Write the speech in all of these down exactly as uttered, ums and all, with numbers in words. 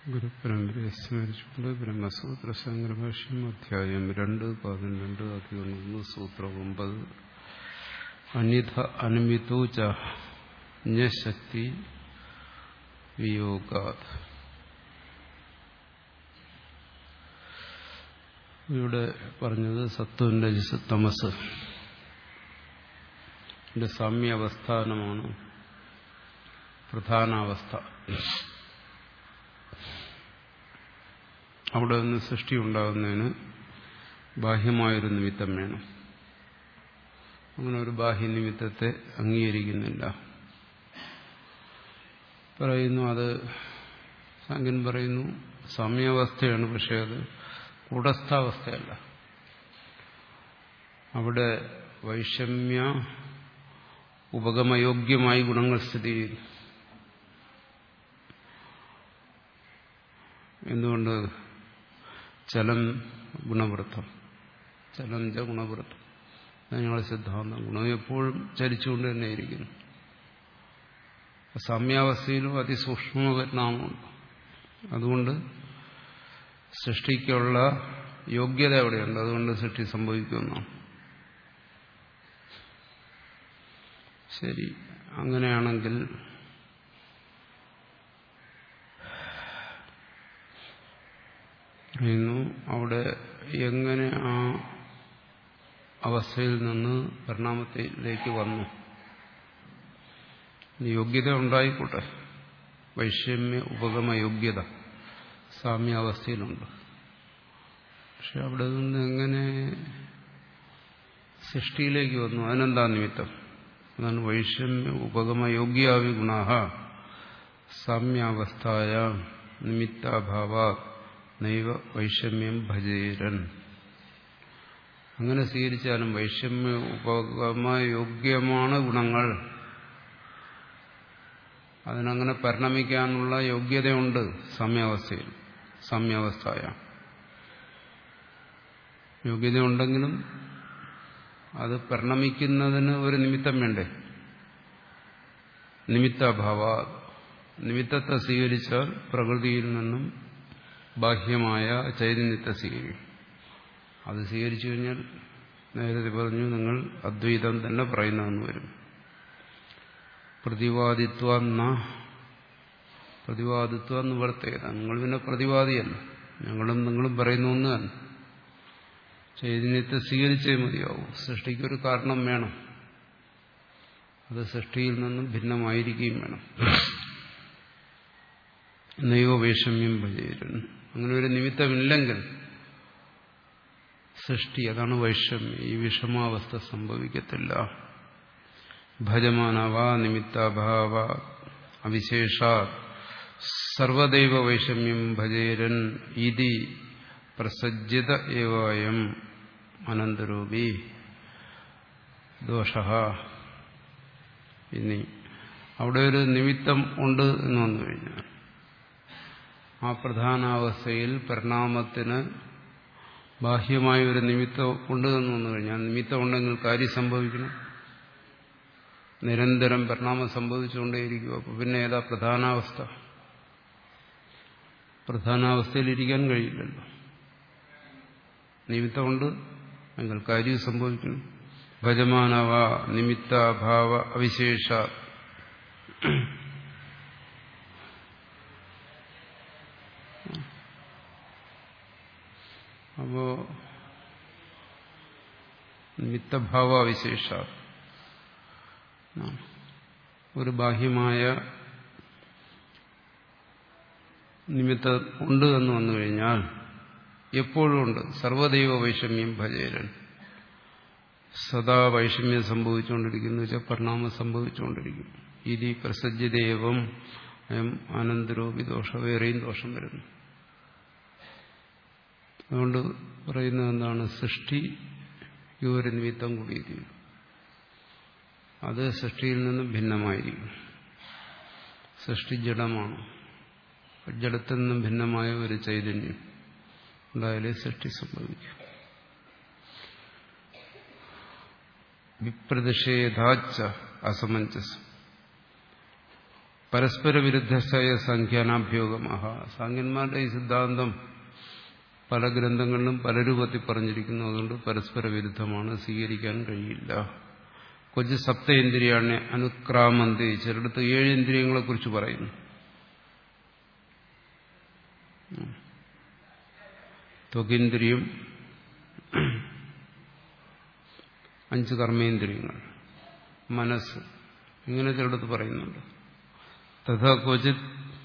ഗുരുപരമ്പരയെ സ്മരിച്ചുകൊണ്ട് ബ്രഹ്മസൂത്ര സംഗ്രഭാഷ്യം അധ്യായം രണ്ട് പതിനെണ്ട് അധികം സൂത്രം ഒമ്പത് അന്യഥ അനുമിതോ ച ജ്ഞശക്തി വിയോഗാത്. ഇവിടെ പറഞ്ഞത് സത്വം രജസ് തമസ് ഇതിന്റെ സാമ്യാവസ്ഥാനമാണ് പ്രധാനാവസ്ഥ. അവിടെ നിന്ന് സൃഷ്ടി ഉണ്ടാകുന്നതിന് ബാഹ്യമായൊരു നിമിത്തം വേണം. അങ്ങനെ ഒരു ബാഹ്യ നിമിത്തത്തെ അംഗീകരിക്കുന്നില്ല. പറയുന്നു അത് സാങ്കൻ പറയുന്നു സാമ്യാവസ്ഥയാണ്, പക്ഷെ അത് കൂടസ്ഥാവസ്ഥയല്ല. അവിടെ വൈഷമ്യ ഉപഗമയോഗ്യമായി ഗുണങ്ങൾ സ്ഥിതി ചെയ്യുന്നു. എന്തുകൊണ്ട്? ചലം ഗുണവൃത്തം, ചലം ച ഗുണവൃത്തം, ഞങ്ങളുടെ സിദ്ധാന്തം. ഗുണം എപ്പോഴും ചലിച്ചുകൊണ്ട് തന്നെ ഇരിക്കുന്നു. സാമ്യാവസ്ഥയിലും അതിസൂക്ഷ്മ പരിണാമമുണ്ട്. അതുകൊണ്ട് സൃഷ്ടിക്കുള്ള യോഗ്യത എവിടെയുണ്ട്, അതുകൊണ്ട് സൃഷ്ടി സംഭവിക്കുമെന്നാണ്. ശരി, അങ്ങനെയാണെങ്കിൽ പറയുന്നു അവിടെ എങ്ങനെ ആ അവസ്ഥയിൽ നിന്ന് പരിണാമത്തിലേക്ക് വന്നു? യോഗ്യത ഉണ്ടായിക്കോട്ടെ, വൈഷമ്യ ഉപഗമ യോഗ്യത സാമ്യാവസ്ഥയിലുണ്ട്. പക്ഷെ അവിടെ നിന്ന് എങ്ങനെ സൃഷ്ടിയിലേക്ക് വന്നു? അതിനെന്താ നിമിത്തം? അതാണ് വൈഷമ്യ ഉപഗമ യോഗ്യാവി ഗുണാഹ സാമ്യാവസ്ഥായ നിമിത്താഭാവ നൈവ വൈഷമ്യം ഭജേരൻ. അങ്ങനെ സ്വീകരിച്ചാലും വൈഷമ്യ ഉപഗമയോഗ്യമാണ് ഗുണങ്ങൾ, അതിനങ്ങനെ പരിണമിക്കാനുള്ള യോഗ്യതയുണ്ട് സാമ്യാവസ്ഥയിൽ. സാമ്യാവസ്ഥയ യോഗ്യതയുണ്ടെങ്കിലും അത് പരിണമിക്കുന്നതിന് ഒരു നിമിത്തം വേണ്ടേ? നിമിത്താഭാവ. നിമിത്തത്തെ സ്വീകരിച്ചാൽ പ്രകൃതിയിൽ നിന്നും ബാഹ്യമായ ചൈതന്യത്തെ സ്വീകരിക്കും. അത് സ്വീകരിച്ചു കഴിഞ്ഞാൽ നേരത്തെ പറഞ്ഞു നിങ്ങൾ അദ്വൈതം തന്നെ പറയുന്നതെന്ന് വരും. പ്രതിവാദിത്വ പ്രതിവാദിത്വ നിവർത്തേത. നിങ്ങൾ പിന്നെ പ്രതിവാദിയല്ല, ഞങ്ങളും നിങ്ങളും പറയുന്ന ഒന്ന് തന്നെ. ചൈതന്യത്തെ സ്വീകരിച്ചേ മതിയാവും. സൃഷ്ടിക്കൊരു കാരണം വേണം, അത് സൃഷ്ടിയിൽ നിന്നും ഭിന്നമായിരിക്കുകയും വേണം. നൈവ വൈഷമ്യം ഭജേരൻ. അങ്ങനെ ഒരു നിമിത്തമില്ലെങ്കിൽ സൃഷ്ടി, അതാണ് വൈഷമ്യം, ഈ വിഷമാവസ്ഥ സംഭവിക്കത്തില്ല. ഭജമാനവ നിമിത്താഭാവ അവിശേഷ സർവദൈവ വൈഷമ്യം ഭജേരൻ ഇതി പ്രസജ്ജിത ഏവായം അനന്തരൂപി ദോഷ. ഇനി അവിടെ ഒരു നിമിത്തം ഉണ്ട് എന്ന് വന്നു കഴിഞ്ഞാൽ, ആ പ്രധാനാവസ്ഥയിൽ പരിണാമത്തിന് ബാഹ്യമായ ഒരു നിമിത്തം ഉണ്ട് എന്ന് വന്നു കഴിഞ്ഞാൽ, നിമിത്തം ഉണ്ടെങ്കിൽ കാര്യം സംഭവിക്കണം. നിരന്തരം പരിണാമം സംഭവിച്ചുകൊണ്ടേയിരിക്കും. അപ്പൊ പിന്നെ ഏതാ പ്രധാനാവസ്ഥ? പ്രധാനാവസ്ഥയിലിരിക്കാൻ കഴിയില്ലല്ലോ. നിമിത്തമുണ്ട് എങ്കിൽ കാര്യം സംഭവിക്കണം. ഭജമാനവ നിമിത്താഭാവ അവിശേഷ. അപ്പോ നിമിത്തഭാവ അവിശേഷ, ഒരു ബാഹ്യമായ നിമിത്തം ഉണ്ട് എന്ന് വന്നു കഴിഞ്ഞാൽ എപ്പോഴും ഉണ്ട്. സർവദൈവ വൈഷമ്യം ഭജേരൻ. സദാ വൈഷമ്യം സംഭവിച്ചുകൊണ്ടിരിക്കുന്നു വെച്ചാൽ പരിണാമം സംഭവിച്ചുകൊണ്ടിരിക്കും. ഇതി പ്രസജ്ജിതേവം അയം അനന്തരോപി ദോഷ. വേറെയും ദോഷം വരുന്നു. അതുകൊണ്ട് പറയുന്നത് എന്താണ്? സൃഷ്ടി ഈ ഒരു നിമിത്തം കൂടിയിരിക്കും, അത് സൃഷ്ടിയിൽ നിന്നും ഭിന്നമായിരിക്കും. സൃഷ്ടി ജഡമാണ്. ജഡത്തിൽ നിന്നും ഭിന്നമായ ഒരു ചൈതന്യം ഉണ്ടായാലേ സൃഷ്ടി സംഭവിക്കും. വിപ്രതിഷേധാച്ച അസമഞ്ജസം. പരസ്പര വിരുദ്ധമായ സംഖ്യാനാഭ്യോഗമഹ. സാഖ്യന്മാരുടെ ഈ സിദ്ധാന്തം പല ഗ്രന്ഥങ്ങളിലും പല രൂപത്തിൽ പറഞ്ഞിരിക്കുന്നു. അതുകൊണ്ട് പരസ്പര വിരുദ്ധമാണ്, സ്വീകരിക്കാൻ കഴിയില്ല. കൊച്ചു സപ്തേന്ദ്രിയാണ് അനുക്രാമന്തി. ചിലടത്ത് ഏഴ് ഇന്ദ്രിയങ്ങളെ കുറിച്ച് പറയുന്നു. ത്വകിന്ദ്രിയം, അഞ്ച് കർമ്മേന്ദ്രിയങ്ങൾ, മനസ്സ്, ഇങ്ങനെ ചിലടത്ത് പറയുന്നുണ്ട്. തഥാ ക്വചിത്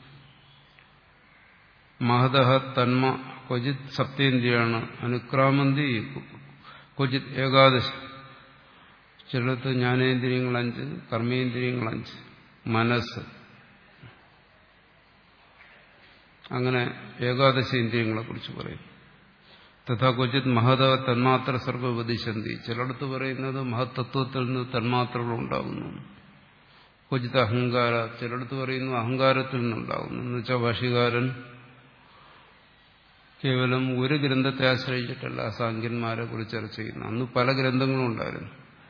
മഹതഃ തന്മ ക്വചിത് സപ്തേന്ദ്രിയാണ് അനുക്രാമന്തി ക്വചിത് ഏകാദശ. ചിലടത്ത് ജ്ഞാനേന്ദ്രിയങ്ങൾ അഞ്ച്, കർമ്മേന്ദ്രിയങ്ങൾ അഞ്ച്, മനസ്സ്, അങ്ങനെ ഏകാദശ ഇന്ദ്രിയങ്ങളെ കുറിച്ച് പറയും. തഥാ ക്വചിത് മഹത തന്മാത്ര സർവ ഉപദിശന്തി. ചിലടത്ത് പറയുന്നത് മഹത്തത്വത്തിൽ നിന്ന് തന്മാത്രകൾ ഉണ്ടാകുന്നു. ക്വചിത് അഹങ്കാര. ചിലടത്ത് പറയുന്നു അഹങ്കാരത്തിൽ നിന്നുണ്ടാകുന്നു. എന്ന് വെച്ചാൽ ഭാഷ്യകാരൻ കേവലം ഒരു ഗ്രന്ഥത്തെ ആശ്രയിച്ചിട്ടല്ല സാഖ്യന്മാരെ കുറിച്ച് ചർച്ച ചെയ്യുന്നു. അന്ന് പല ഗ്രന്ഥങ്ങളും ഉണ്ടായിരുന്നു.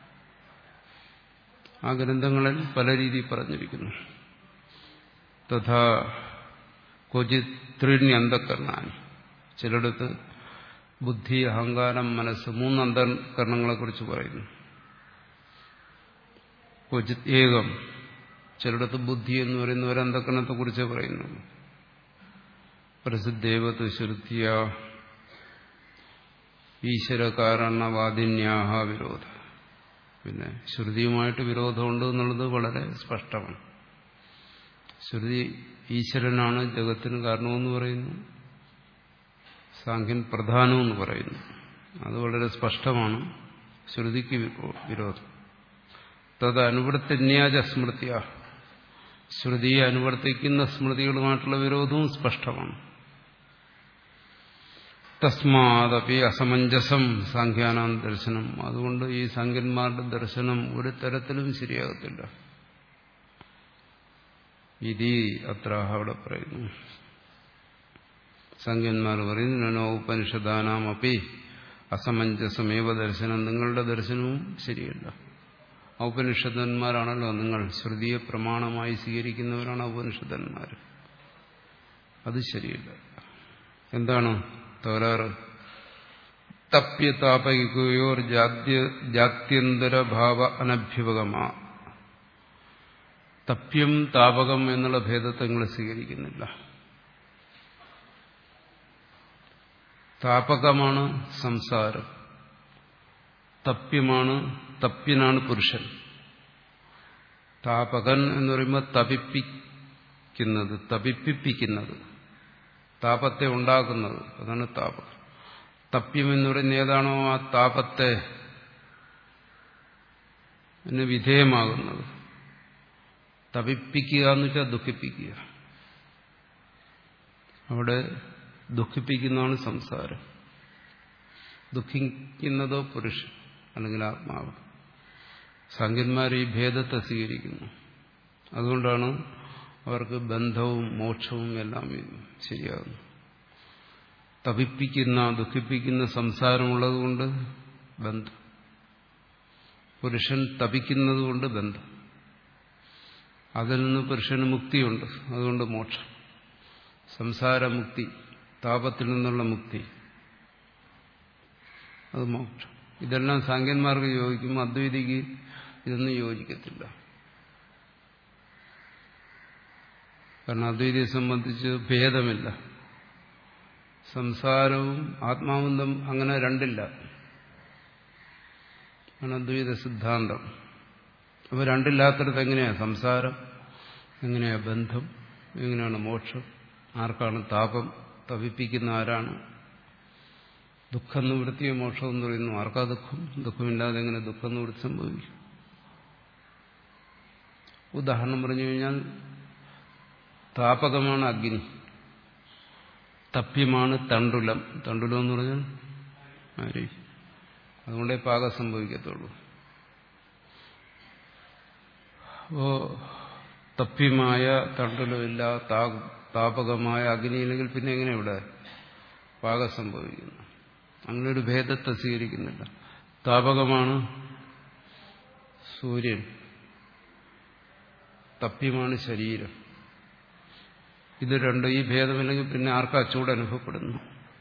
ആ ഗ്രന്ഥങ്ങളിൽ പല രീതിയിൽ പറഞ്ഞിരിക്കുന്നു. തഥാ ക്വചിത് ത്രീണി അന്ധകരണാനി. ചിലടത്ത് ബുദ്ധി, അഹങ്കാരം, മനസ്സ്, മൂന്ന് അന്ധകരണങ്ങളെ കുറിച്ച് പറയുന്നു. ക്വചിത് ഏകം. ചിലടത്ത് ബുദ്ധി എന്ന് പറയുന്ന ഒരു അന്ധകരണത്തെ കുറിച്ചേ പറയുന്നുള്ളൂ. പ്രസിദ്ധേവത് ശ്രുതിയ ഈശ്വരകാരണവാദിന്യാഹ വിരോധ. പിന്നെ ശ്രുതിയുമായിട്ട് വിരോധമുണ്ട് എന്നുള്ളത് വളരെ സ്പഷ്ടമാണ്. ശ്രുതി ഈശ്വരനാണ് ജഗത്തിന് കാരണമെന്ന് പറയുന്നു, സാഖ്യൻ പ്രധാനമെന്ന് പറയുന്നു. അത് വളരെ സ്പഷ്ടമാണ്. ശ്രുതിക്ക് വിരോധം. തത് അനുവർത്തിന്യാജ സ്മൃതിയ. ശ്രുതിയെ അനുവർത്തിക്കുന്ന സ്മൃതികളുമായിട്ടുള്ള വിരോധവും സ്പഷ്ടമാണ്. തസ്മാദപി അസമഞ്ജസം സാഖ്യാനാം ദർശനം. അതുകൊണ്ട് ഈ സാഖ്യന്മാരുടെ ദർശനം ഒരു തരത്തിലും ശരിയാകത്തില്ല. ഇതി അത്ര അവിടെ പറയുന്നു. സാഖ്യന്മാർ പറയുന്നു നനോ ഉപനിഷദാനാം അപ്പി അസമഞ്ജസമേവ ദർശനം. നിങ്ങളുടെ ദർശനവും ശരിയല്ല. ഔപനിഷദന്മാരാണല്ലോ നിങ്ങൾ. ശ്രുതിയെ പ്രമാണമായി സ്വീകരിക്കുന്നവരാണ് ഔപനിഷദന്മാർ. അത് ശരിയല്ല. എന്താണ് തകരാറ്? തപ്യ താപകിക്കയോർ ജാത്യന്തരഭാവ അനഭ്യുപകമാ. തപ്യം താപകം എന്നുള്ള ഭേദത്തെ നിങ്ങൾ സ്വീകരിക്കുന്നില്ല. താപകമാണ് സംസാരം, തപ്യമാണ്, തപ്യനാണ് പുരുഷൻ. താപകൻ എന്ന് പറയുമ്പോൾ തപിപ്പിക്കുന്നത്, തപിപ്പിപ്പിക്കുന്നത്, താപത്തെ ഉണ്ടാക്കുന്നത്, അതാണ് താപകൻ. തപ്യം എന്ന് പറയുന്ന ഏതാണോ ആ താപത്തെ വിധേയമാകുന്നത്. തപിപ്പിക്കുക എന്ന് വെച്ചാൽ ദുഃഖിപ്പിക്കുക. അവിടെ ദുഃഖിപ്പിക്കുന്നതാണ് സംസാരം. ദുഃഖിക്കുന്നതോ പുരുഷൻ അല്ലെങ്കിൽ ആത്മാവ്. സാഖ്യന്മാർ ഈ ഭേദത്തെ സ്വീകരിക്കുന്നു. അതുകൊണ്ടാണ് അവർക്ക് ബന്ധവും മോക്ഷവും എല്ലാം ശരിയാകുന്നു. തപിപ്പിക്കുന്ന, ദുഃഖിപ്പിക്കുന്ന സംസാരമുള്ളതുകൊണ്ട് ബന്ധം, പുരുഷൻ തപിക്കുന്നതുകൊണ്ട് ബന്ധം. അതിൽ നിന്ന് പുരുഷന് മുക്തിയുണ്ട്, അതുകൊണ്ട് മോക്ഷം. സംസാരമുക്തി, താപത്തിൽ നിന്നുള്ള മുക്തി, അത് മോക്ഷം. ഇതെല്ലാം സാഖ്യന്മാർക്ക് യോജിക്കും, അദ്വൈതിക്ക് ഇതൊന്നും യോജിക്കത്തില്ല. കാരണം അദ്വൈതിയെ സംബന്ധിച്ച് ഭേദമില്ല. സംസാരവും ആത്മാവും അങ്ങനെ രണ്ടില്ല. ആണ് അദ്വൈത സിദ്ധാന്തം. അപ്പോൾ രണ്ടില്ലാത്തടത്ത് എങ്ങനെയാണ് സംസാരം, എങ്ങനെയാ ബന്ധം, എങ്ങനെയാണ് മോക്ഷം, ആർക്കാണ് താപം, തപിപ്പിക്കുന്ന ആരാണ്, ദുഃഖം നിവൃത്തിയ മോക്ഷം എന്ന് പറയുന്നു. ആർക്കാ ദുഃഖം? ദുഃഖമില്ലാതെ എങ്ങനെ ദുഃഖം നിവൃത്തി സംഭവിക്കും? ഉദാഹരണം പറഞ്ഞു കഴിഞ്ഞാൽ താപകമാണ് അഗ്നി, തപ്യമാണ് തണ്ടുലം. തണ്ടുലം എന്ന് പറഞ്ഞാൽ ആര്? അതുകൊണ്ടേ പാകം സംഭവിക്കത്തുള്ളൂ. അപ്പോ തപ്യമായ തണ്ടുലമില്ല, താപകമായ അഗ്നിയില്ലെങ്കിൽ പിന്നെ എങ്ങനെ ഇവിടെ പാകം സംഭവിക്കുന്നു? അങ്ങനെ ഒരു ഭേദത്തെ സ്വീകരിക്കുന്നില്ല. താപകമാണ് സൂര്യൻ, തപ്യമാണ് ശരീരം. ഇത് രണ്ടും ഈ ഭേദമില്ലെങ്കിൽ പിന്നെ ആർക്കാ ചൂട് അനുഭവപ്പെടുന്നു?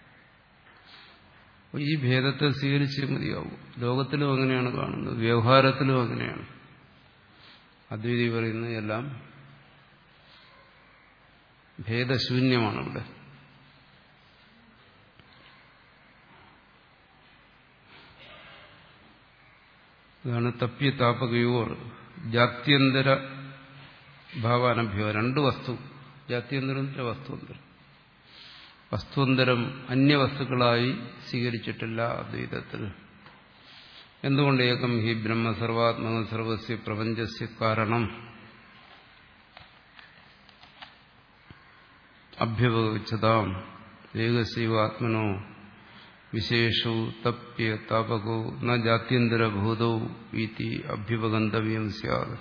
ഈ ഭേദത്തെ സ്വീകരിച്ചേ മതിയാവും. ലോകത്തിലും അങ്ങനെയാണ് കാണുന്നത്, വ്യവഹാരത്തിലും അങ്ങനെയാണ്. അദ്വൈതി പറയുന്നത് എല്ലാം ഭേദശൂന്യമാണ് ഇവിടെ. ഇതാണ് തപ്യ താപകയോർ ജാത്യന്തര ഭാവാനഭ്യോ. രണ്ട് വസ്തു, ജാത്യന്തരത്തിലെ വസ്തുവന്തരം, വസ്തുവന്തരം അന്യവസ്തുക്കളായി സ്വീകരിച്ചിട്ടില്ല അദ്വൈതത്തിൽ. എന്തുകൊണ്ട്? ഏകം ഹി ബ്രഹ്മ സർവാത്മക സർവസ്യ പ്രപഞ്ചസ്യ കാരണം അഭ്യവഗച്ഛതാം ഏകസ്യൈവ ആത്മനോ വിശേഷോ തപ്യ താപകോ ന ജാത്യന്തരഭൂതോ ഇതി അഭ്യുപഗന്തവ്യം സ്യാത്.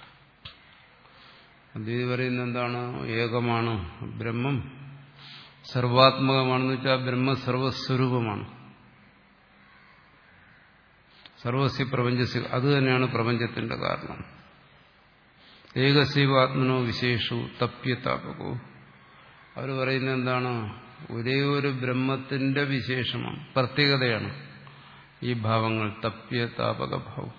അദ്വൈതി പറയുന്നത് എന്താണ്? ഏകമാണ് ബ്രഹ്മം, സർവാത്മകമാണെന്ന് വെച്ചാൽ ബ്രഹ്മ സർവസ്വരൂപമാണ്. സർവസ്യ പ്രപഞ്ചസ്യ, അത് തന്നെയാണ് പ്രപഞ്ചത്തിന്റെ കാരണം. ഏകസ്യൈവ ആത്മനോ വിശേഷോ തപ്യ താപകോ. അവർ പറയുന്നത് എന്താണ്? ഒരേ ഒരു ബ്രഹ്മത്തിന്റെ വിശേഷമാണ്, പ്രത്യേകതയാണ് ഈ ഭാവങ്ങൾ, തപ്യ താപക ഭാവം.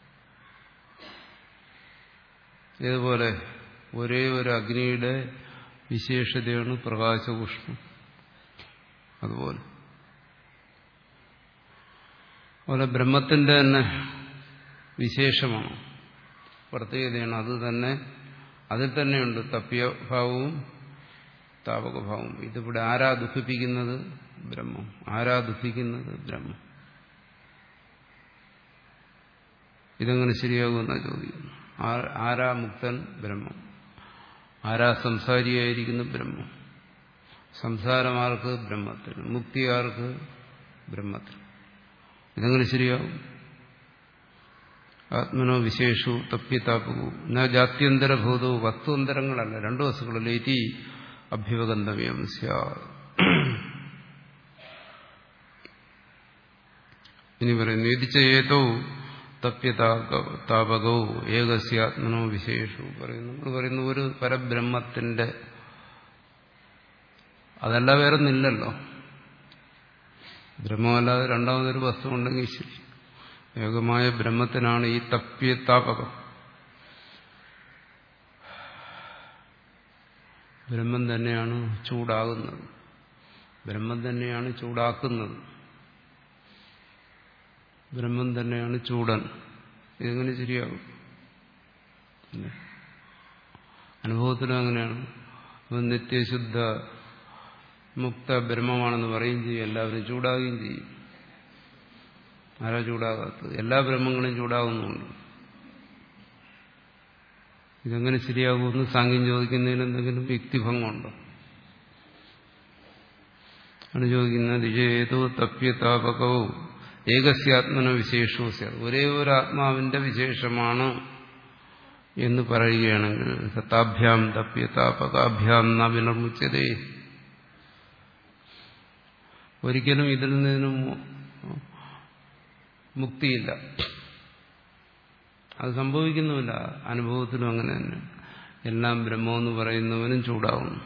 ഇതുപോലെ ഒരേ ഒരു അഗ്നിയുടെ വിശേഷതയാണ് പ്രകാശപുഷ്പം. അതുപോലെ അതുപോലെ ബ്രഹ്മത്തിന്റെ തന്നെ വിശേഷമാണ്, പ്രത്യേകതയാണ്. അത് തന്നെ, അതിൽ തന്നെയുണ്ട് തപ്യഭാവവും താപകഭാവവും. ഇതിവിടെ ആരാ ദുഃഖിപ്പിക്കുന്നത്? ബ്രഹ്മം. ആരാ ദുഃഖിക്കുന്നത്? ബ്രഹ്മം. ഇതെങ്ങനെ ശരിയാകുമെന്നാ ചോദിക്കുന്നു. ആരാ മുക്തൻ? ബ്രഹ്മം. ആരാ സംസാരിയായിരിക്കുന്നു? ബ്രഹ്മം. സംസാരമാർക്ക്? ബ്രഹ്മത്തിന്. മുക്തിയാർക്ക്? ബ്രഹ്മത്തിന്. ഇതെങ്ങനെ ശരിയാകും? ആത്മനോ വിശേഷു തപ്യതാപകൂ ന ജാത്യന്തരഭൂതോ. വസ്തുവന്തരങ്ങളല്ല, രണ്ടു വസ്തുക്കളല്ല. ഇതി അഭ്യുപഗന്തവ്യം സ്യാത്. ഇനി പറയുന്നു ഇതിച്ച ഏതോ തപ്യതാപകോ ഏകസ്യാത്മനോ വിശേഷു. പറയുന്നു നമ്മൾ പറയുന്നു ഒരു പരബ്രഹ്മത്തിന്റെ, അതല്ല വേറൊന്നില്ലല്ലോ. ബ്രഹ്മമല്ലാതെ രണ്ടാമതൊരു വസ്തു ഉണ്ടെങ്കിൽ ശരി, ഏകമായ ബ്രഹ്മത്തിനാണ് ഈ തപ്യതാപകം. ബ്രഹ്മം തന്നെയാണ് ചൂടാകുന്നത്, ബ്രഹ്മം തന്നെയാണ് ചൂടാക്കുന്നത്, ബ്രഹ്മം തന്നെയാണ് ചൂടൻ. ഇതെങ്ങനെ ശരിയാകും? അനുഭവത്തിലും അങ്ങനെയാണ്. നിത്യശുദ്ധ മുക്ത ബ്രഹ്മമാണെന്ന് പറയുകയും ചെയ്യും, എല്ലാവരും ചൂടാകുകയും ചെയ്യും. ആരാ ചൂടാകാത്തത്? എല്ലാ ബ്രഹ്മങ്ങളും ചൂടാകുന്നുണ്ട്. ഇതെങ്ങനെ ശരിയാകുമെന്ന് സാങ്ക്യം ചോദിക്കുന്നതിന് എന്തെങ്കിലും യുക്തിഭംഗമുണ്ടോ? ആണ് ചോദിക്കുന്നത്. ഏതോ തപ്യതാപകോ ഏകസ്യാത്മന വിശേഷോ സ്യാത്. ഒരേ ഒരു ആത്മാവിന്റെ വിശേഷമാണ് എന്ന് പറയുകയാണെങ്കിൽ സത്താഭ്യാം തപ്യതാപകാഭ്യാം ന വിനിർമുച്യതേ. ഒരിക്കലും ഇതിൽ നിന്നും മുക്തിയില്ല, അത് സംഭവിക്കുന്നുമില്ല. അനുഭവത്തിലും അങ്ങനെ തന്നെ. എല്ലാം ബ്രഹ്മമെന്ന് പറയുന്നവനും ചൂടാവുന്നു,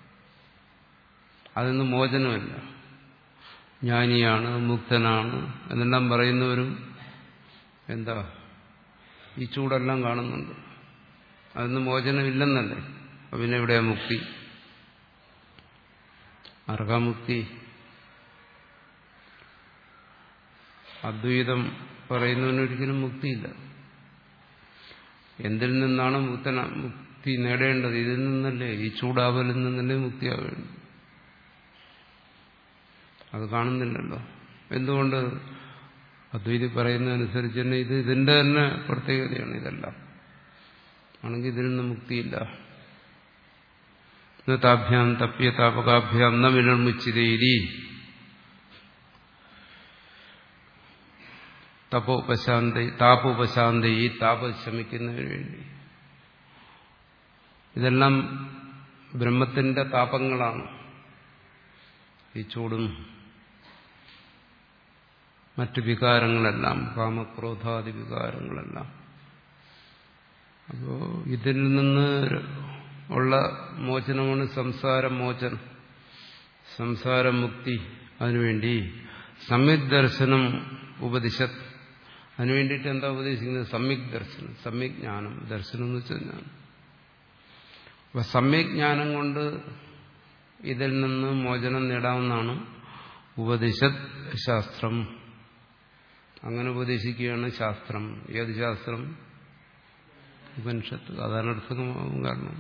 അതിന് മോചനമില്ല. ജ്ഞാനിയാണ്, മുക്തനാണ് എന്നെല്ലാം പറയുന്നവരും എന്താ ഈ ചൂടെല്ലാം കാണുന്നുണ്ട്, അതിന് മോചനമില്ലെന്നല്ലേ. അപ്പം പിന്നെ എവിടെയാ മുക്തി? ആർക്കാ മുക്തി? അദ്വൈതം പറയുന്നതിനൊരിക്കലും മുക്തിയില്ല. എന്തിൽ നിന്നാണ് മുക്തന മുക്തി നേടേണ്ടത്? ഇതിൽ നിന്നല്ലേ, ഈ ചൂടാവലിൽ നിന്നല്ലേ മുക്തിയാവേണ്ടത്. അത് കാണുന്നില്ലല്ലോ. എന്തുകൊണ്ട്? അദ്വൈതി പറയുന്നതനുസരിച്ച് തന്നെ ഇത് ഇതിന്റെ തന്നെ പ്രത്യേകതയാണ്. ഇതെല്ലാം ആണെങ്കിൽ ഇതിൽ നിന്ന് മുക്തിയില്ല. താഭ്യാം തപ്യതാപകാഭ്യാം ന വിനിർമുച്യതേരി. തപോപശാന്ത താപോപശാന്ത, ഈ താപം ശമിക്കുന്നതിന് വേണ്ടി. ഇതെല്ലാം ബ്രഹ്മത്തിന്റെ താപങ്ങളാണ്. ഈ ചൂടും മറ്റു വികാരങ്ങളെല്ലാം, കാമക്രോധാദി വികാരങ്ങളെല്ലാം. അപ്പോ ഇതിൽ നിന്ന് ഉള്ള മോചനമാണ് സംസാര മോചനം, സംസാരമുക്തി. അതിനുവേണ്ടി സമ്യക് ദർശനം ഉപദിശത്. അതിനുവേണ്ടിയിട്ട് എന്താ ഉപദേശിക്കുന്നത്? സമ്യക് ദർശനം, സമ്യക് ജ്ഞാനം. ദർശനം എന്ന് വെച്ചാൽ ജ്ഞാനം. അപ്പൊ സമ്യക് ജ്ഞാനം കൊണ്ട് ഇതിൽ നിന്ന് മോചനം നേടാവുന്നതാണ് ഉപദിശത് ശാസ്ത്രം. അങ്ങനെ ഉപദേശിക്കുകയാണ് ശാസ്ത്രം. ഏത് ശാസ്ത്രം? ഉപനിഷത്ത്. അതാനർത്ഥകമാകും. കാരണം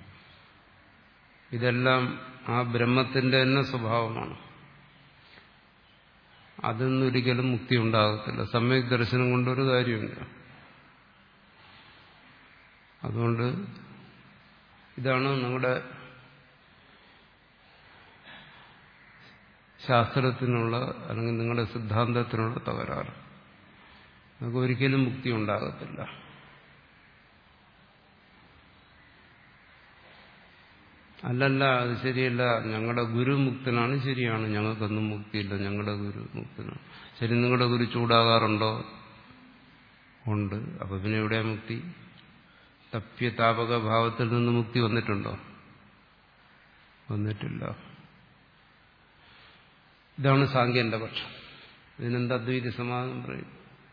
ഇതെല്ലാം ആ ബ്രഹ്മത്തിന്റെ തന്നെ സ്വഭാവമാണ്. അതിന്നൊരിക്കലും മുക്തി ഉണ്ടാകത്തില്ല. സമ്യക് ദർശനം കൊണ്ടൊരു കാര്യമില്ല. അതുകൊണ്ട് ഇതാണ് നമ്മുടെ ശാസ്ത്രത്തിനുള്ള അല്ലെങ്കിൽ നിങ്ങളുടെ സിദ്ധാന്തത്തിനുള്ള തകരാറ്. നമുക്ക് ഒരിക്കലും മുക്തി ഉണ്ടാകത്തില്ല. അല്ലല്ല, അത് ശരിയല്ല, ഞങ്ങളുടെ ഗുരു മുക്തനാണ്. ശരിയാണ്, ഞങ്ങൾക്കൊന്നും മുക്തിയില്ല, ഞങ്ങളുടെ ഗുരു മുക്തനാണ്. ശരി, നിങ്ങളുടെ ഗുരു ചൂടാകാറുണ്ടോ? ഉണ്ട്. അപ്പൊ പിന്നെ എവിടെയാ മുക്തി? തപ്യ താപക ഭാവത്തിൽ നിന്ന് മുക്തി വന്നിട്ടുണ്ടോ? വന്നിട്ടില്ല. ഇതാണ് സാങ്കേന്റെ പക്ഷം. ഇതിനെന്ത് അദ്വൈത സമാധാനം പറയും?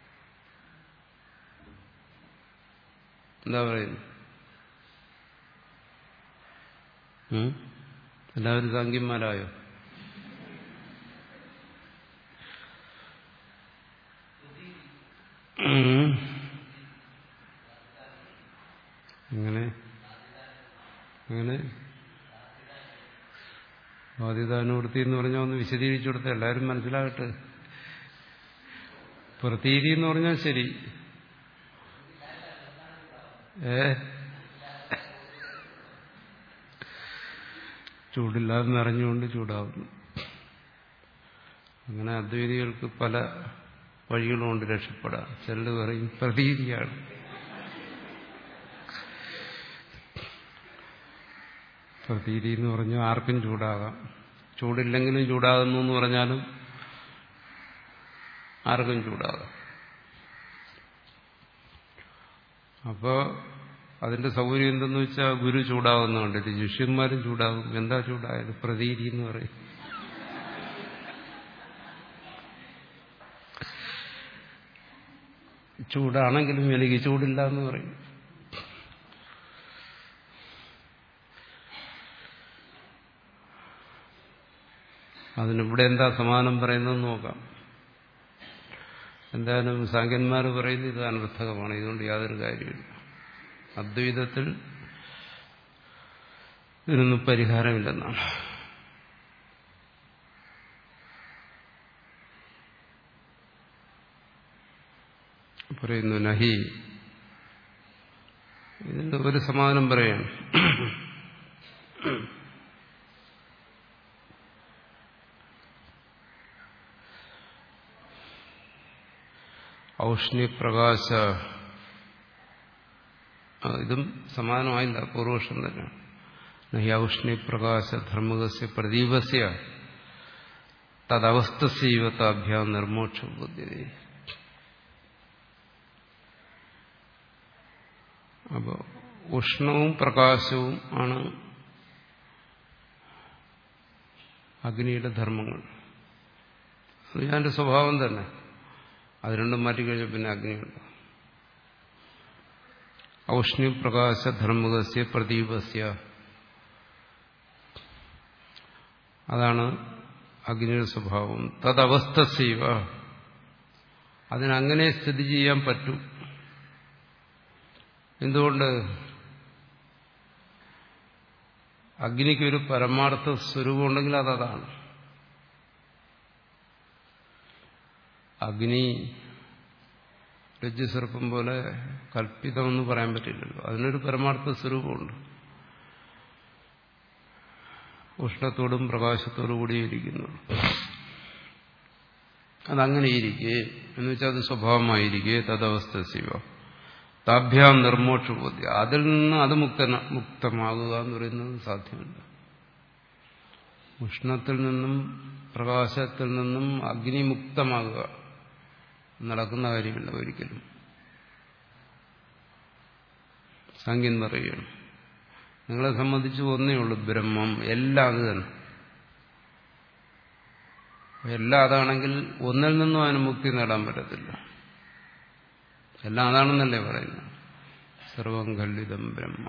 എന്താ പറയുന്നു? എല്ലാവരും സാങ്കന്മാരായോ? എങ്ങനെ അങ്ങനെ ബാധ്യതാനുവൃത്തി എന്ന് പറഞ്ഞാൽ ഒന്ന് വിശദീകരിച്ചു കൊടുത്ത എല്ലാവരും മനസ്സിലാകട്ടെ. പ്രതീതി എന്ന് പറഞ്ഞാൽ ശരി. ഏ ചൂടില്ലാതെന്ന് അറിഞ്ഞുകൊണ്ട് ചൂടാവുന്നു. അങ്ങനെ അദ്വൈതികൾക്ക് പല വഴികളുമുണ്ട് രക്ഷപ്പെടാൻ. ചിലർ പറയും പ്രതീതിയാണ്. പ്രതീതി എന്ന് പറഞ്ഞാൽ ആർക്കും ചൂടാകാം. ചൂടില്ലെങ്കിലും ചൂടാകുന്നു എന്ന് പറഞ്ഞാലും ആർക്കും ചൂടാകാം. അപ്പോൾ അതിന്റെ സൗകര്യം എന്തെന്ന് വെച്ചാൽ ഗുരു ചൂടാകുന്നുണ്ട്, ശിഷ്യന്മാരും ചൂടാകും. എന്താ ചൂടായത്? പ്രതീതി എന്ന് പറയും. ചൂടാണെങ്കിലും എനിക്ക് ചൂടില്ല എന്ന് പറയും. അതിനിവിടെ എന്താ സമാനം പറയുന്നതെന്ന് നോക്കാം. എന്തായാലും സാങ്കന്മാർ പറയുന്നത് ഇത് അനർത്ഥകമാണ്, ഇതുകൊണ്ട് യാതൊരു കാര്യമില്ല. അദ്വൈതത്തിൽ ഇതിനൊന്നും പരിഹാരമില്ലെന്നാണ്. പറയുന്നു നഹി. ഇതിന്റെ ഒരു സമാധാനം പറയാണ്. ഔഷ്ണ്യപ്രകാശ. ഇതും സമാനമായില്ല, പൂർവപക്ഷം തന്നെയാണ്. നഹി ഔഷ്ണ്യപ്രകാശ ധർമ്മകസ്യ പ്രദീപസ്യ തദവസ്ഥസൈവ താഭ്യാം നിർമോക്ഷ ബുദ്ധ്യതേ. അപ്പോൾ ഉഷ്ണവും പ്രകാശവും ആണ് അഗ്നിയുടെ ധർമ്മങ്ങൾ. അത് ഞാൻ്റെ സ്വഭാവം തന്നെ. അത് രണ്ടും മാറ്റിക്കഴിഞ്ഞാൽ പിന്നെ അഗ്നിയുണ്ട്. ഔഷ്ണ്യപ്രകാശ ധർമ്മകസ്യ പ്രദീപസ്യ, അതാണ് അഗ്നിയുടെ സ്വഭാവം. തദവസ്ഥസൈവ, അതിനങ്ങനെ സ്ഥിതി ചെയ്യാൻ പറ്റും. എന്തുകൊണ്ട്? അഗ്നിക്കൊരു പരമാർത്ഥ സ്വരൂപം ഉണ്ടെങ്കിൽ അതതാണ്. അഗ്നി രജ്ജുസർപ്പം പോലെ കൽപ്പിതമെന്ന് പറയാൻ പറ്റില്ലല്ലോ. അതിനൊരു പരമാർത്ഥ സ്വരൂപമുണ്ട്. ഉഷ്ണത്തോടും പ്രകാശത്തോടും കൂടിയിരിക്കുന്നു. അതങ്ങനെയിരിക്കെ എന്ന് വെച്ചാൽ അത് സ്വഭാവമായിരിക്കെ തദവസ്ഥ ശിവ താഭ്യാം നിർമോക്ഷ ബോധ്യ, അതിൽ നിന്ന് അത് മുക്ത മുക്തമാകുക എന്ന് പറയുന്നത് സാധ്യമല്ല. ഉഷ്ണത്തിൽ നിന്നും പ്രകാശത്തിൽ നിന്നും അഗ്നിമുക്തമാകുക നടക്കുന്ന കാര്യമില്ല ഒരിക്കലും. സാങ്കേൻ പറയുകയാണ് നിങ്ങളെ സംബന്ധിച്ച് ഒന്നേ ഉള്ളൂ, ബ്രഹ്മം. എല്ലാം അത് തന്നെ. എല്ലാം അതാണെങ്കിൽ ഒന്നിൽ നിന്നും അതിന് മുക്തി നേടാൻ പറ്റത്തില്ല. എല്ലാം അതാണെന്നല്ലേ പറയുന്നത്. സർവം ഖല്ലിദം ബ്രഹ്മ.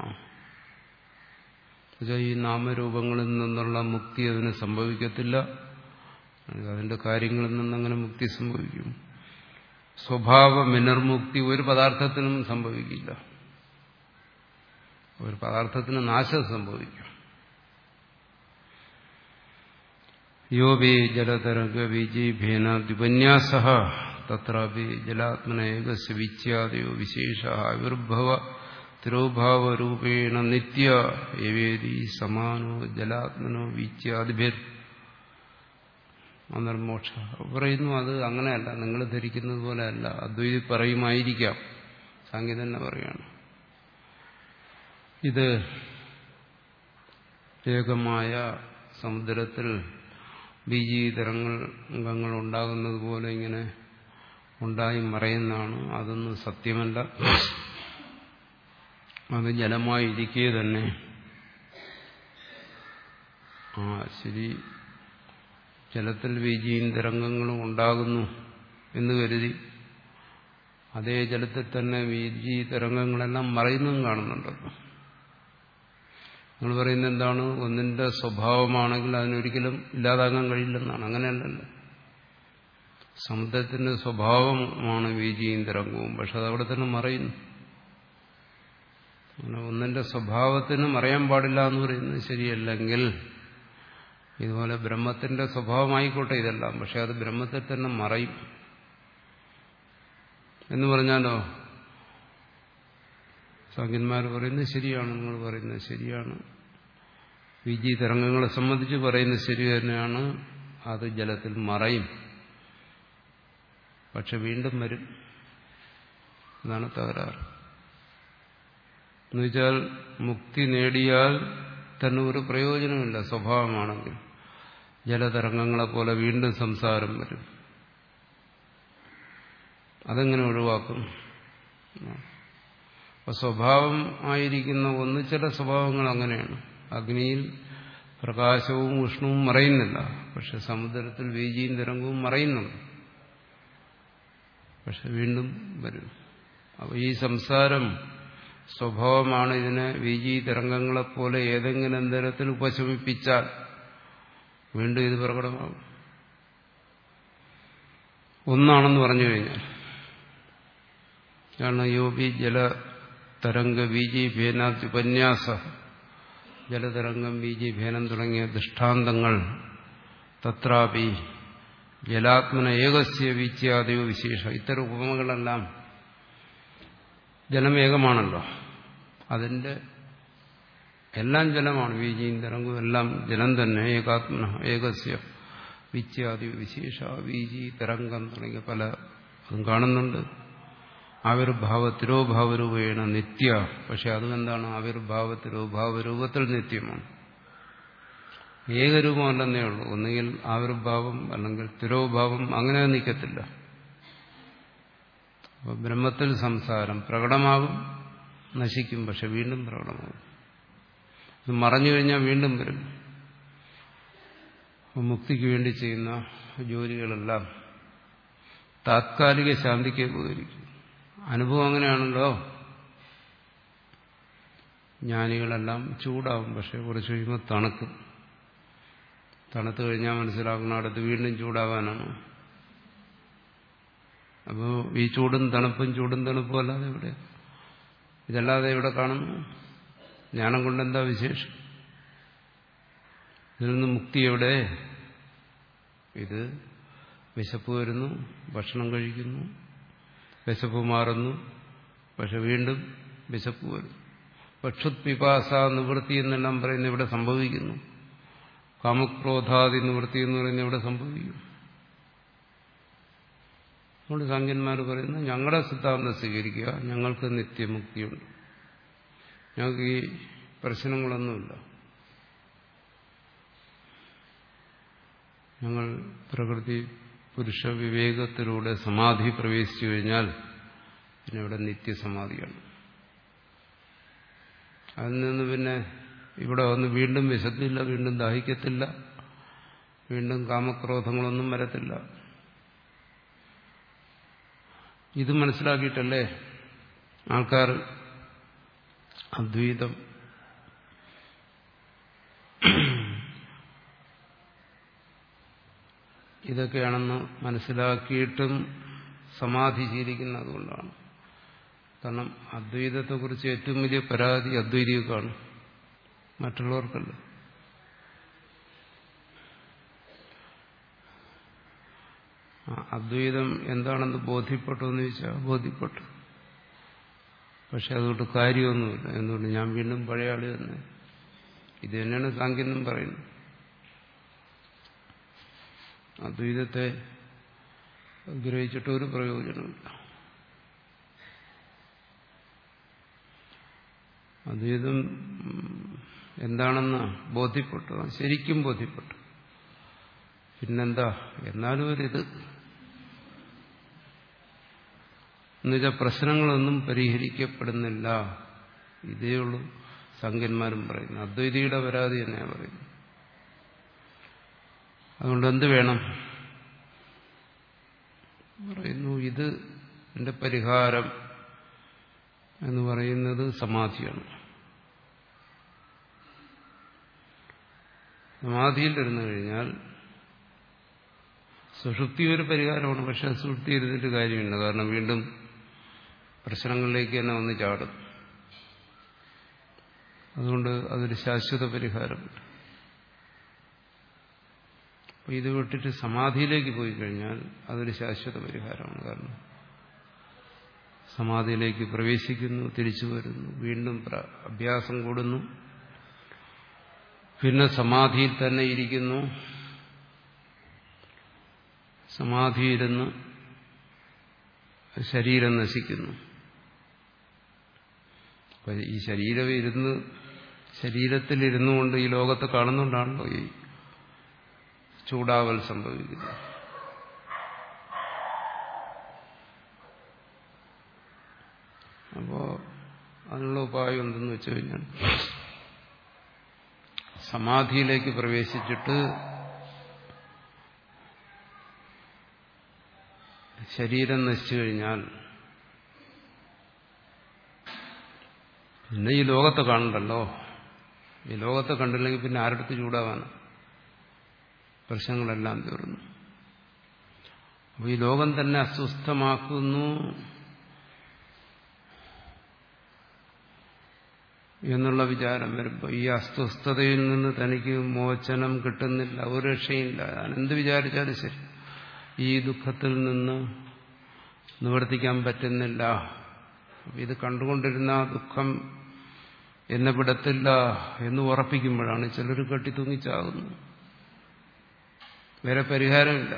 ഈ നാമരൂപങ്ങളിൽ നിന്നുള്ള മുക്തി അതിന് സംഭവിക്കത്തില്ല. അതിന്റെ കാര്യങ്ങളിൽ നിന്നങ്ങനെ മുക്തി സംഭവിക്കും. സ്വഭാവ വിനിർമുക്തി ഒരു പദാർത്ഥത്തിനും സംഭവിക്കില്ല. ഒരു പദാർത്ഥത്തിന് നാശം സംഭവിക്കും. യോബി ജലതരംഗ ബീജീഭേന ദ്വിപന്യാസ തത്രാപി ജലാത്മന ഏകസ്യ വിച്യാദയോ വിശേഷ ആവിർഭവ തിരോഭാവരൂപേണ നിത്യ ഏവേദി സമാനോ ജലാത്മനോ വിച്യാദിഭിർ അനർമോക്ഷ. പറയുന്നു അത് അങ്ങനെയല്ല, നിങ്ങൾ ധരിക്കുന്നത് പോലെ അല്ല. അദ്വൈതി പറയുമായിരിക്കാം, സാങ്കേതിക തന്നെ പറയാണ്. ഇത് ഏകമായ സമുദ്രത്തിൽ ബീജീതരംഗങ്ങൾ ഉണ്ടാകുന്നത് പോലെ ഇങ്ങനെ ഉണ്ടായി മറയുന്നതാണ്. അതൊന്നും സത്യമല്ല. അത് ജലമായി ഇരിക്കെ തന്നെ ആ ശരി, ജലത്തിൽ ബീജിയും തരംഗങ്ങളും ഉണ്ടാകുന്നു എന്ന് കരുതി അതേ ജലത്തിൽ തന്നെ ബീജി തരംഗങ്ങളെല്ലാം മറയുന്നതും കാണുന്നുണ്ടല്ലോ. നിങ്ങൾ പറയുന്നത് എന്താണ്? ഒന്നിന്റെ സ്വഭാവമാണെങ്കിൽ അതിനൊരിക്കലും ഇല്ലാതാകാൻ കഴിയില്ലെന്നാണ്. അങ്ങനെയല്ലല്ലോ. സമുദ്രത്തിന്റെ സ്വഭാവമാണ് ബീജിയും തരംഗവും, പക്ഷെ അതവിടെ തന്നെ മറയുന്നു. അങ്ങനെ ഒന്നിന്റെ സ്വഭാവത്തിന് മറയാൻ പാടില്ല എന്ന് പറയുന്നത് ശരിയല്ലെങ്കിൽ, ഇതുപോലെ ബ്രഹ്മത്തിന്റെ സ്വഭാവമായിക്കോട്ടെ ഇതെല്ലാം, പക്ഷെ അത് ബ്രഹ്മത്തിൽ തന്നെ മറയും എന്ന് പറഞ്ഞാലോ സാഖ്യന്മാർ പറയുന്നത് ശരിയാണ്, നിങ്ങൾ പറയുന്നത് ശരിയാണ്, ബീജി തരംഗങ്ങളെ സംബന്ധിച്ച് പറയുന്നത് ശരി തന്നെയാണ്. അത് ജലത്തിൽ മറയും, പക്ഷെ വീണ്ടും വരും. അതാണ് തകരാറ്. എന്നുവെച്ചാൽ മുക്തി നേടിയാൽ തന്നെ ഒരു പ്രയോജനമില്ല. സ്വഭാവമാണെങ്കിൽ ജലതരംഗങ്ങളെ പോലെ വീണ്ടും സംസാരം വരും. അതെങ്ങനെ ഒഴിവാക്കും? അപ്പൊ സ്വഭാവം ആയിരിക്കുന്ന ഒന്ന്, ചില സ്വഭാവങ്ങൾ അങ്ങനെയാണ്. അഗ്നിയിൽ പ്രകാശവും ഉഷ്ണവും മറയുന്നില്ല, പക്ഷെ സമുദ്രത്തിൽ ബീജിയും തരംഗവും മറയുന്നുണ്ട്, പക്ഷെ വീണ്ടും വരും. അപ്പൊ ഈ സംസാരം സ്വഭാവമാണ്. ഇതിനെ ബീജി തരംഗങ്ങളെപ്പോലെ ഏതെങ്കിലും തരത്തിൽ ഉപശമിപ്പിച്ചാൽ വീണ്ടും ഇത് പ്രകടമാകും. ഒന്നാണെന്ന് പറഞ്ഞു കഴിഞ്ഞാൽ, കാരണം യോബി ജല തരംഗ ബീജി ഭേനാദ്യുപന്യാസ, ജലതരംഗം ബീജി ഭേനം തുടങ്ങിയ ദൃഷ്ടാന്തങ്ങൾ തത്രാപി ജലാത്മന ഏകസ്യ വീച്യാദയോ വിശേഷ, ഇത്തരം ഉപമകളെല്ലാം ജലം ഏകമാണല്ലോ, അതിന്റെ എല്ലാം ജലമാണ്. ബീജിയും തരംഗവും എല്ലാം ജലം തന്നെ. ഏകാത്മന ഏകസ്യ വിച്യാദി വിശേഷ, ബീജി തരംഗം തുടങ്ങിയ പല അതും കാണുന്നുണ്ട്. ആവിർഭാവ തിരോഭാവരൂപേണ നിത്യ, പക്ഷെ അതും എന്താണ്? ആവിർഭാവ തിരോഭാവരൂപത്തിൽ നിത്യമാണ്. ഏകരൂപമല്ലെന്നേ ഉള്ളൂ. ഒന്നുകിൽ ആവിർഭാവം അല്ലെങ്കിൽ തിരോഭാവം, അങ്ങനെ നിൽക്കത്തില്ല. അപ്പൊ ബ്രഹ്മത്തിൽ സംസാരം പ്രകടമാകും, നശിക്കും, പക്ഷെ വീണ്ടും പ്രകടമാകും. ഇത് മറഞ്ഞു കഴിഞ്ഞാൽ വീണ്ടും വരും. മുക്തിക്ക് വേണ്ടി ചെയ്യുന്ന ജോലികളെല്ലാം താത്കാലിക ശാന്തിക്ക് ഉപകരിക്കും. അനുഭവം അങ്ങനെയാണല്ലോ. ജ്ഞാനികളെല്ലാം ചൂടാവും, പക്ഷെ കുറച്ച് കഴിയുമ്പോൾ തണുക്കും. തണുത്ത് കഴിഞ്ഞാൽ മനസ്സിലാക്കണം അടുത്ത് വീണ്ടും ചൂടാവാനാണ്. അപ്പോൾ ഈ ചൂടും തണുപ്പും ചൂടും തണുപ്പും അല്ലാതെ ഇവിടെ, ഇതല്ലാതെ ഇവിടെ കാണുന്നു. ജ്ഞാനം കൊണ്ടെന്താ വിശേഷം? ഇതിൽ നിന്ന് മുക്തി എവിടെ? ഇത് വിശപ്പ് വരുന്നു, ഭക്ഷണം കഴിക്കുന്നു, വിശപ്പ് മാറുന്നു, പക്ഷെ വീണ്ടും വിശപ്പ് വരും. പക്ഷുത് പിപാസ നിവൃത്തി എന്നെല്ലാം പറയുന്നത് ഇവിടെ സംഭവിക്കുന്നു. കാമക്രോധാദി നിവൃത്തി എന്ന് പറയുന്നത് ഇവിടെ സംഭവിക്കും. അതുകൊണ്ട് സാങ്കന്മാർ പറയുന്നു, ഞങ്ങളുടെ സിദ്ധാന്തം സ്വീകരിക്കുക, ഞങ്ങൾക്ക് നിത്യമുക്തിയുണ്ട്, ഞങ്ങൾക്ക് ഈ പ്രശ്നങ്ങളൊന്നുമില്ല. ഞങ്ങൾ പ്രകൃതി പുരുഷ വിവേകത്തിലൂടെ സമാധി പ്രവേശിച്ചു കഴിഞ്ഞാൽ പിന്നെ ഇവിടെ നിത്യസമാധിയാണ്. അതിൽ നിന്ന് പിന്നെ ഇവിടെ വന്ന് വീണ്ടും വിശക്കില്ല, വീണ്ടും ദാഹിക്കത്തില്ല, വീണ്ടും കാമക്രോധങ്ങളൊന്നും വരത്തില്ല. ഇത് മനസ്സിലാക്കിയിട്ടല്ലേ ആൾക്കാർ അദ്വൈതം ഇതൊക്കെയാണെന്ന് മനസ്സിലാക്കിയിട്ടും സമാധി ശീലിക്കുന്നത്. അതുകൊണ്ടാണ്. കാരണം അദ്വൈതത്തെക്കുറിച്ച് ഏറ്റവും വലിയ പരാതി അദ്വൈതികൾക്കാണ്, മറ്റുള്ളവർക്കല്ല. അദ്വൈതം എന്താണെന്ന് ബോധ്യപ്പെട്ടു എന്ന് ചോദിച്ചാൽ ബോധ്യപ്പെട്ടു. പക്ഷെ അതുകൊണ്ട് കാര്യമൊന്നുമില്ല. എന്തുകൊണ്ട്? ഞാൻ വീണ്ടും പഴയ ആള് തന്നെ. ഇത് തന്നെയാണ് സാങ്കേതികം പറയുന്നത്. അദ്വൈതത്തെ ഗ്രഹിച്ചിട്ട് ഒരു പ്രയോജനമില്ല. അദ്വൈതം എന്താണെന്ന് ബോധ്യപ്പെട്ടു, ശരിക്കും ബോധ്യപ്പെട്ടു. പിന്നെന്താ? എന്നാലും ഒരിത് എന്നുവെച്ചാൽ പ്രശ്നങ്ങളൊന്നും പരിഹരിക്കപ്പെടുന്നില്ല. ഇതേ ഉള്ളൂ സംഖ്യന്മാരും പറയുന്നു. അദ്വൈതിയുടെ പരാതി തന്നെയാണ് പറയുന്നത്. അതുകൊണ്ട് എന്ത് വേണം? പറയുന്നു ഇത് എന്റെ പരിഹാരം എന്ന് പറയുന്നത് സമാധിയാണ്. സമാധിയിലിരുന്നു കഴിഞ്ഞാൽ സുഷുപ്തി ഒരു പരിഹാരമാണ്. പക്ഷെ സുഷുപ്തി ഇരുന്നിട്ട് കാര്യമില്ല. കാരണം വീണ്ടും പ്രശ്നങ്ങളിലേക്ക് തന്നെ വന്ന് ചാടും. അതുകൊണ്ട് അതൊരു ശാശ്വത പരിഹാരമുണ്ട്. അപ്പൊ ഇത് വിട്ടിട്ട് സമാധിയിലേക്ക് പോയി കഴിഞ്ഞാൽ അതൊരു ശാശ്വത പരിഹാരമാണ്. കാരണം സമാധിയിലേക്ക് പ്രവേശിക്കുന്നു, തിരിച്ചു വരുന്നു, വീണ്ടും അഭ്യാസം കൂടുന്നു, പിന്നെ സമാധിയിൽ തന്നെ ഇരിക്കുന്നു. സമാധിയിരുന്ന് ശരീരം നശിക്കുന്നു. അപ്പൊ ഈ ശരീരം ഇരുന്ന് ശരീരത്തിലിരുന്നു കൊണ്ട് ഈ ലോകത്തെ കാണുന്നുകൊണ്ടാണല്ലോ ഈ ചൂടാവൽ സംഭവിക്കുന്നത്. അപ്പോ അതിനുള്ള ഉപായം എന്തെന്ന് വെച്ചു കഴിഞ്ഞാൽ സമാധിയിലേക്ക് പ്രവേശിച്ചിട്ട് ശരീരം നശിച്ചു കഴിഞ്ഞാൽ പിന്നെ ഈ ലോകത്തെ കാണണ്ടല്ലോ. ഈ ലോകത്തെ കണ്ടില്ലെങ്കിൽ പിന്നെ ആരടുത്ത് ചൂടാവാനാണ്? പ്രശ്നങ്ങളെല്ലാം തീർന്നു. അപ്പോൾ ഈ ലോകം തന്നെ അസ്വസ്ഥമാക്കുന്നു എന്നുള്ള വിചാരം വരുമ്പോൾ ഈ അസ്വസ്ഥതയിൽ നിന്ന് തനിക്ക് മോചനം കിട്ടുന്നില്ല, ഒരു രക്ഷയില്ല. ഞാൻ എന്ത് വിചാരിച്ചാലും ശരി ഈ ദുഃഖത്തിൽ നിന്ന് നിവർത്തിക്കാൻ പറ്റുന്നില്ല. ഇത് കണ്ടുകൊണ്ടിരുന്ന ദുഃഖം എന്നെ വിടത്തില്ല എന്ന് ഉറപ്പിക്കുമ്പോഴാണ് ചിലർ കെട്ടിത്തൂങ്ങിച്ചാകുന്നു. വേറെ പരിഹാരമില്ല.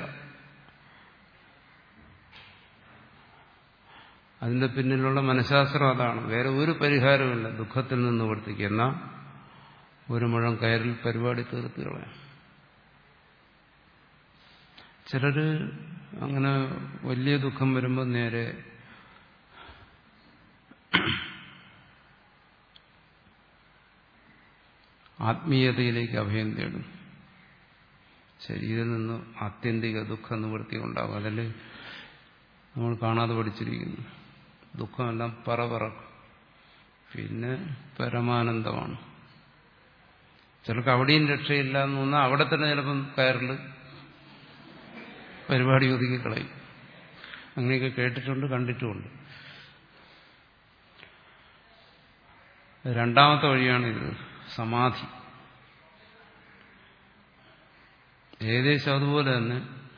അതിന്റെ പിന്നിലുള്ള മനഃശാസ്ത്രം അതാണ്. വേറെ ഒരു പരിഹാരമില്ല. ദുഃഖത്തിൽ നിന്ന് നിവർത്തിക്കുന്ന ഒരു മുഴം കയറിൽ പരിപാടി തീർത്ത് കളയാം. ചിലര് അങ്ങനെ വലിയ ദുഃഖം വരുമ്പോൾ നേരെ ആത്മീയതയിലേക്ക് അഭയം തേടും. ശരീരത്തിൽ നിന്ന് ആത്യന്തിക ദുഃഖ നിവൃത്തി ഉണ്ടാകും. അതല്ലേ നമ്മൾ കാണാതെ പഠിച്ചിരിക്കുന്നു. ദുഃഖമെല്ലാം പറപറക്കും, പിന്നെ പരമാനന്ദമാണ്. ചിലർക്ക് അവിടെയും രക്ഷയില്ല എന്ന് തോന്നാൽ അവിടെ തന്നെ ചിലപ്പം കയറിൽ പരിപാടി ഒതുക്കിക്കളയും. അങ്ങനെയൊക്കെ കേട്ടിട്ടുണ്ട്, കണ്ടിട്ടുമുണ്ട്. രണ്ടാമത്തെ വഴിയാണിത്, സമാധി. ഏകദേശം അതുപോലെ തന്നെ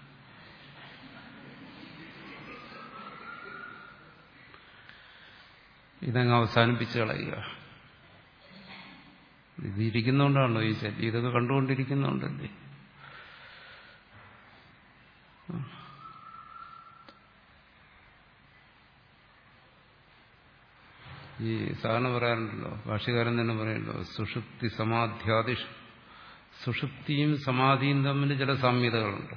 ഇതങ്ങ് അവസാനിപ്പിച്ച് കളയുക. ഇതിരിക്കുന്നോണ്ടാണല്ലോ ഈ ശല്യം, ഇതൊക്കെ കണ്ടുകൊണ്ടിരിക്കുന്നോണ്ടല്ലേ. ഈ സാധാരണ പറയാറുണ്ടല്ലോ, ഭാഷ്യകാരൻ തന്നെ പറയല്ലോ, സുഷുപ്തി സമാധ്യാദിഷ്. സുഷുപ്തിയും സമാധിയും തമ്മിൽ ചില സാമ്യതകളുണ്ട്.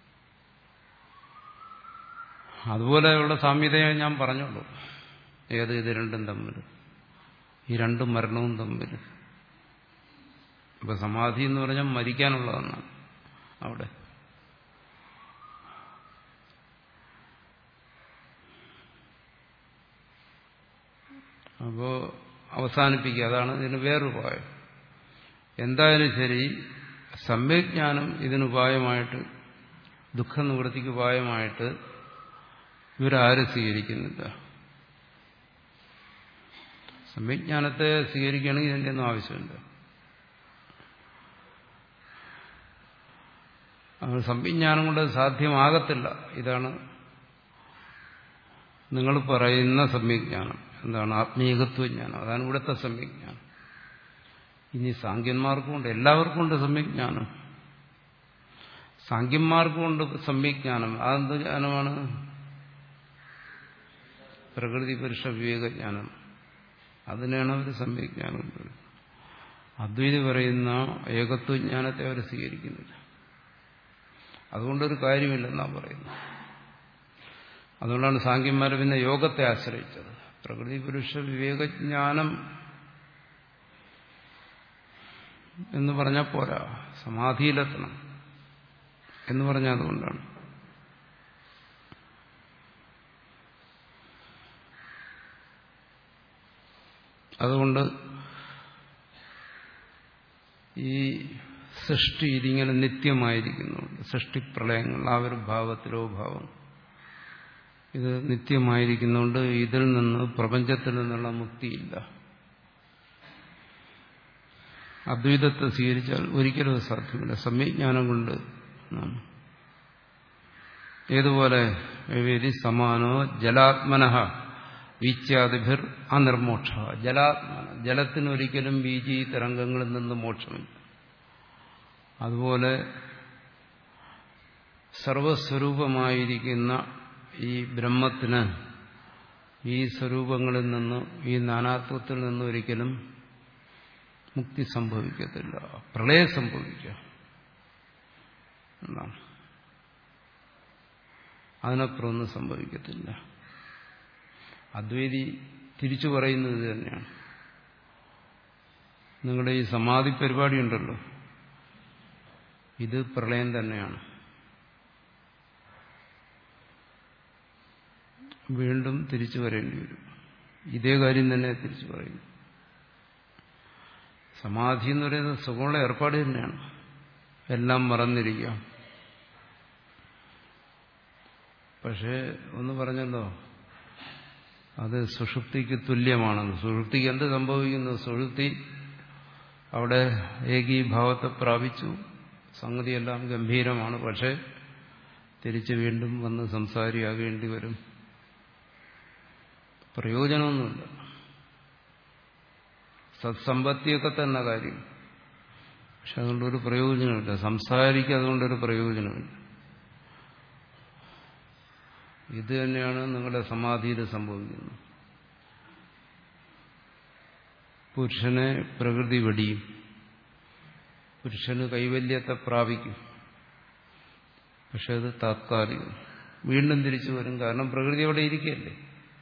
അതുപോലെയുള്ള സാമ്യതയെ ഞാൻ പറഞ്ഞോളൂ. ഏത് ഇത് രണ്ടും തമ്മിൽ, ഈ രണ്ടും മരണവും തമ്മിൽ. അപ്പൊ സമാധി എന്ന് പറഞ്ഞാൽ മരിക്കാനുള്ളതെന്നാണ് അവിടെ. അപ്പോ അവസാനിപ്പിക്കുക, അതാണ് ഇതിന് വേറൊരുപായം. എന്തായാലും ശരി, സമ്യജ്ഞാനം ഇതിനുപായമായിട്ട്, ദുഃഖ നിവൃത്തിക്ക് ഉപായമായിട്ട് ഇവരാരും സ്വീകരിക്കുന്നില്ല. സമ്യജ്ഞാനത്തെ സ്വീകരിക്കുകയാണെങ്കിൽ ഇതിൻ്റെ ഒന്നും ആവശ്യമില്ല. അത് സമ്യജ്ഞാനം കൊണ്ട് സാധ്യമാകത്തില്ല. ഇതാണ് നിങ്ങൾ പറയുന്ന സമ്യജ്ഞാനം. എന്താണ്? ആത്മീകത്വജ്ഞാനം. അതാണ് ഇവിടുത്തെ സമ്യജ്ഞാനം. ഇനി സാഖ്യന്മാർക്കും ഉണ്ട്, എല്ലാവർക്കും ഉണ്ട് സമ്യജ്ഞാനം. സാഖ്യന്മാർക്കും ഉണ്ട് സമ്യജ്ഞാനം. അതെന്ത് ജ്ഞാനമാണ്? പ്രകൃതി പുരുഷ വിവേകജ്ഞാനം. അതിനാണ് അവർ സമ്യജ്ഞാനം. അദ്വൈതി പറയുന്ന ഏകത്വജ്ഞാനത്തെ അവർ സ്വീകരിക്കുന്നില്ല. അതുകൊണ്ടൊരു കാര്യമില്ലെന്നാണ് പറയുന്നത്. അതുകൊണ്ടാണ് സാഖ്യന്മാർ പിന്നെ യോഗത്തെ ആശ്രയിച്ചത്. പ്രകൃതി പുരുഷ വിവേകജ്ഞാനം എന്ന് പറഞ്ഞാൽ പോരാ, സമാധിയിലെത്തണം എന്ന് പറഞ്ഞാൽ അതുകൊണ്ടാണ്. അതുകൊണ്ട് ഈ സൃഷ്ടി ഇതിങ്ങനെ നിത്യമായിരിക്കുന്നുണ്ട്. സൃഷ്ടിപ്രളയങ്ങൾ ആ ഒരു ഭാവത്തിലോ ഭാവം ഇത് നിത്യമായിരിക്കുന്നുണ്ട്. ഇതിൽ നിന്ന്, പ്രപഞ്ചത്തിൽ നിന്നുള്ള മുക്തിയില്ല. അദ്വൈതത്തെ സ്വീകരിച്ചാൽ ഒരിക്കലും അത് സാധ്യമല്ല. സമ്യജ്ഞാനം കൊണ്ട് ഏതുപോലെ വേദി സമാനോ ജലാത്മനഃ വീച്യാദിഭിർ അനിർമോക്ഷ. ജലാത്മന, ജലത്തിനൊരിക്കലും ബീജി തരംഗങ്ങളിൽ നിന്ന് മോക്ഷമില്ല. അതുപോലെ സർവസ്വരൂപമായിരിക്കുന്ന ഈ ബ്രഹ്മത്തിന് ഈ സ്വരൂപങ്ങളിൽ നിന്ന്, ഈ നാനാത്വത്തിൽ നിന്ന് ഒരിക്കലും മുക്തി സംഭവിക്കത്തില്ല. പ്രളയം സംഭവിക്കുക എന്നാണ്. അതിനപ്പുറമൊന്നും സംഭവിക്കത്തില്ല. അദ്വൈതി തിരിച്ചു പറയുന്നത് ഇത് തന്നെയാണ്. നിങ്ങളുടെ ഈ സമാധി പരിപാടി ഉണ്ടല്ലോ, ഇത് പ്രളയം തന്നെയാണ്. വീണ്ടും തിരിച്ചു വരേണ്ടി വരും. ഇതേ കാര്യം തന്നെ തിരിച്ചു പറയും. സമാധി എന്ന് പറയുന്നത് സുഖമുള്ള ഏർപ്പാട് തന്നെയാണ്. എല്ലാം മറന്നിരിക്കാം. പക്ഷേ ഒന്ന് പറഞ്ഞല്ലോ, അത് സുഷുപ്തിക്ക് തുല്യമാണെന്ന്. സുഷുപ്തിക്ക് എന്ത് സംഭവിക്കുന്നു? സുഷുപ്തി അവിടെ ഏകീഭാവത്തെ പ്രാപിച്ചു, സംഗതിയെല്ലാം ഗംഭീരമാണ്. പക്ഷെ തിരിച്ച് വീണ്ടും വന്ന് സംസാരിയാകേണ്ടി വരും. പ്രയോജനമൊന്നുമില്ല. സത്സമ്പത്തിയൊക്കെ തന്നെ കാര്യം, പക്ഷെ അതുകൊണ്ടൊരു പ്രയോജനമില്ല. സംസാരിക്കുക അതുകൊണ്ടൊരു പ്രയോജനമില്ല. ഇത് തന്നെയാണ് നിങ്ങളുടെ സമാധിയിൽ സംഭവിക്കുന്നത്. പുരുഷനെ പ്രകൃതി വെടിയും, പുരുഷന് കൈവല്യത്തെ പ്രാപിക്കും. പക്ഷെ അത് താത്കാലികം. വീണ്ടും തിരിച്ചു വരും. കാരണം പ്രകൃതി അവിടെ ഇരിക്കുകയല്ലേ.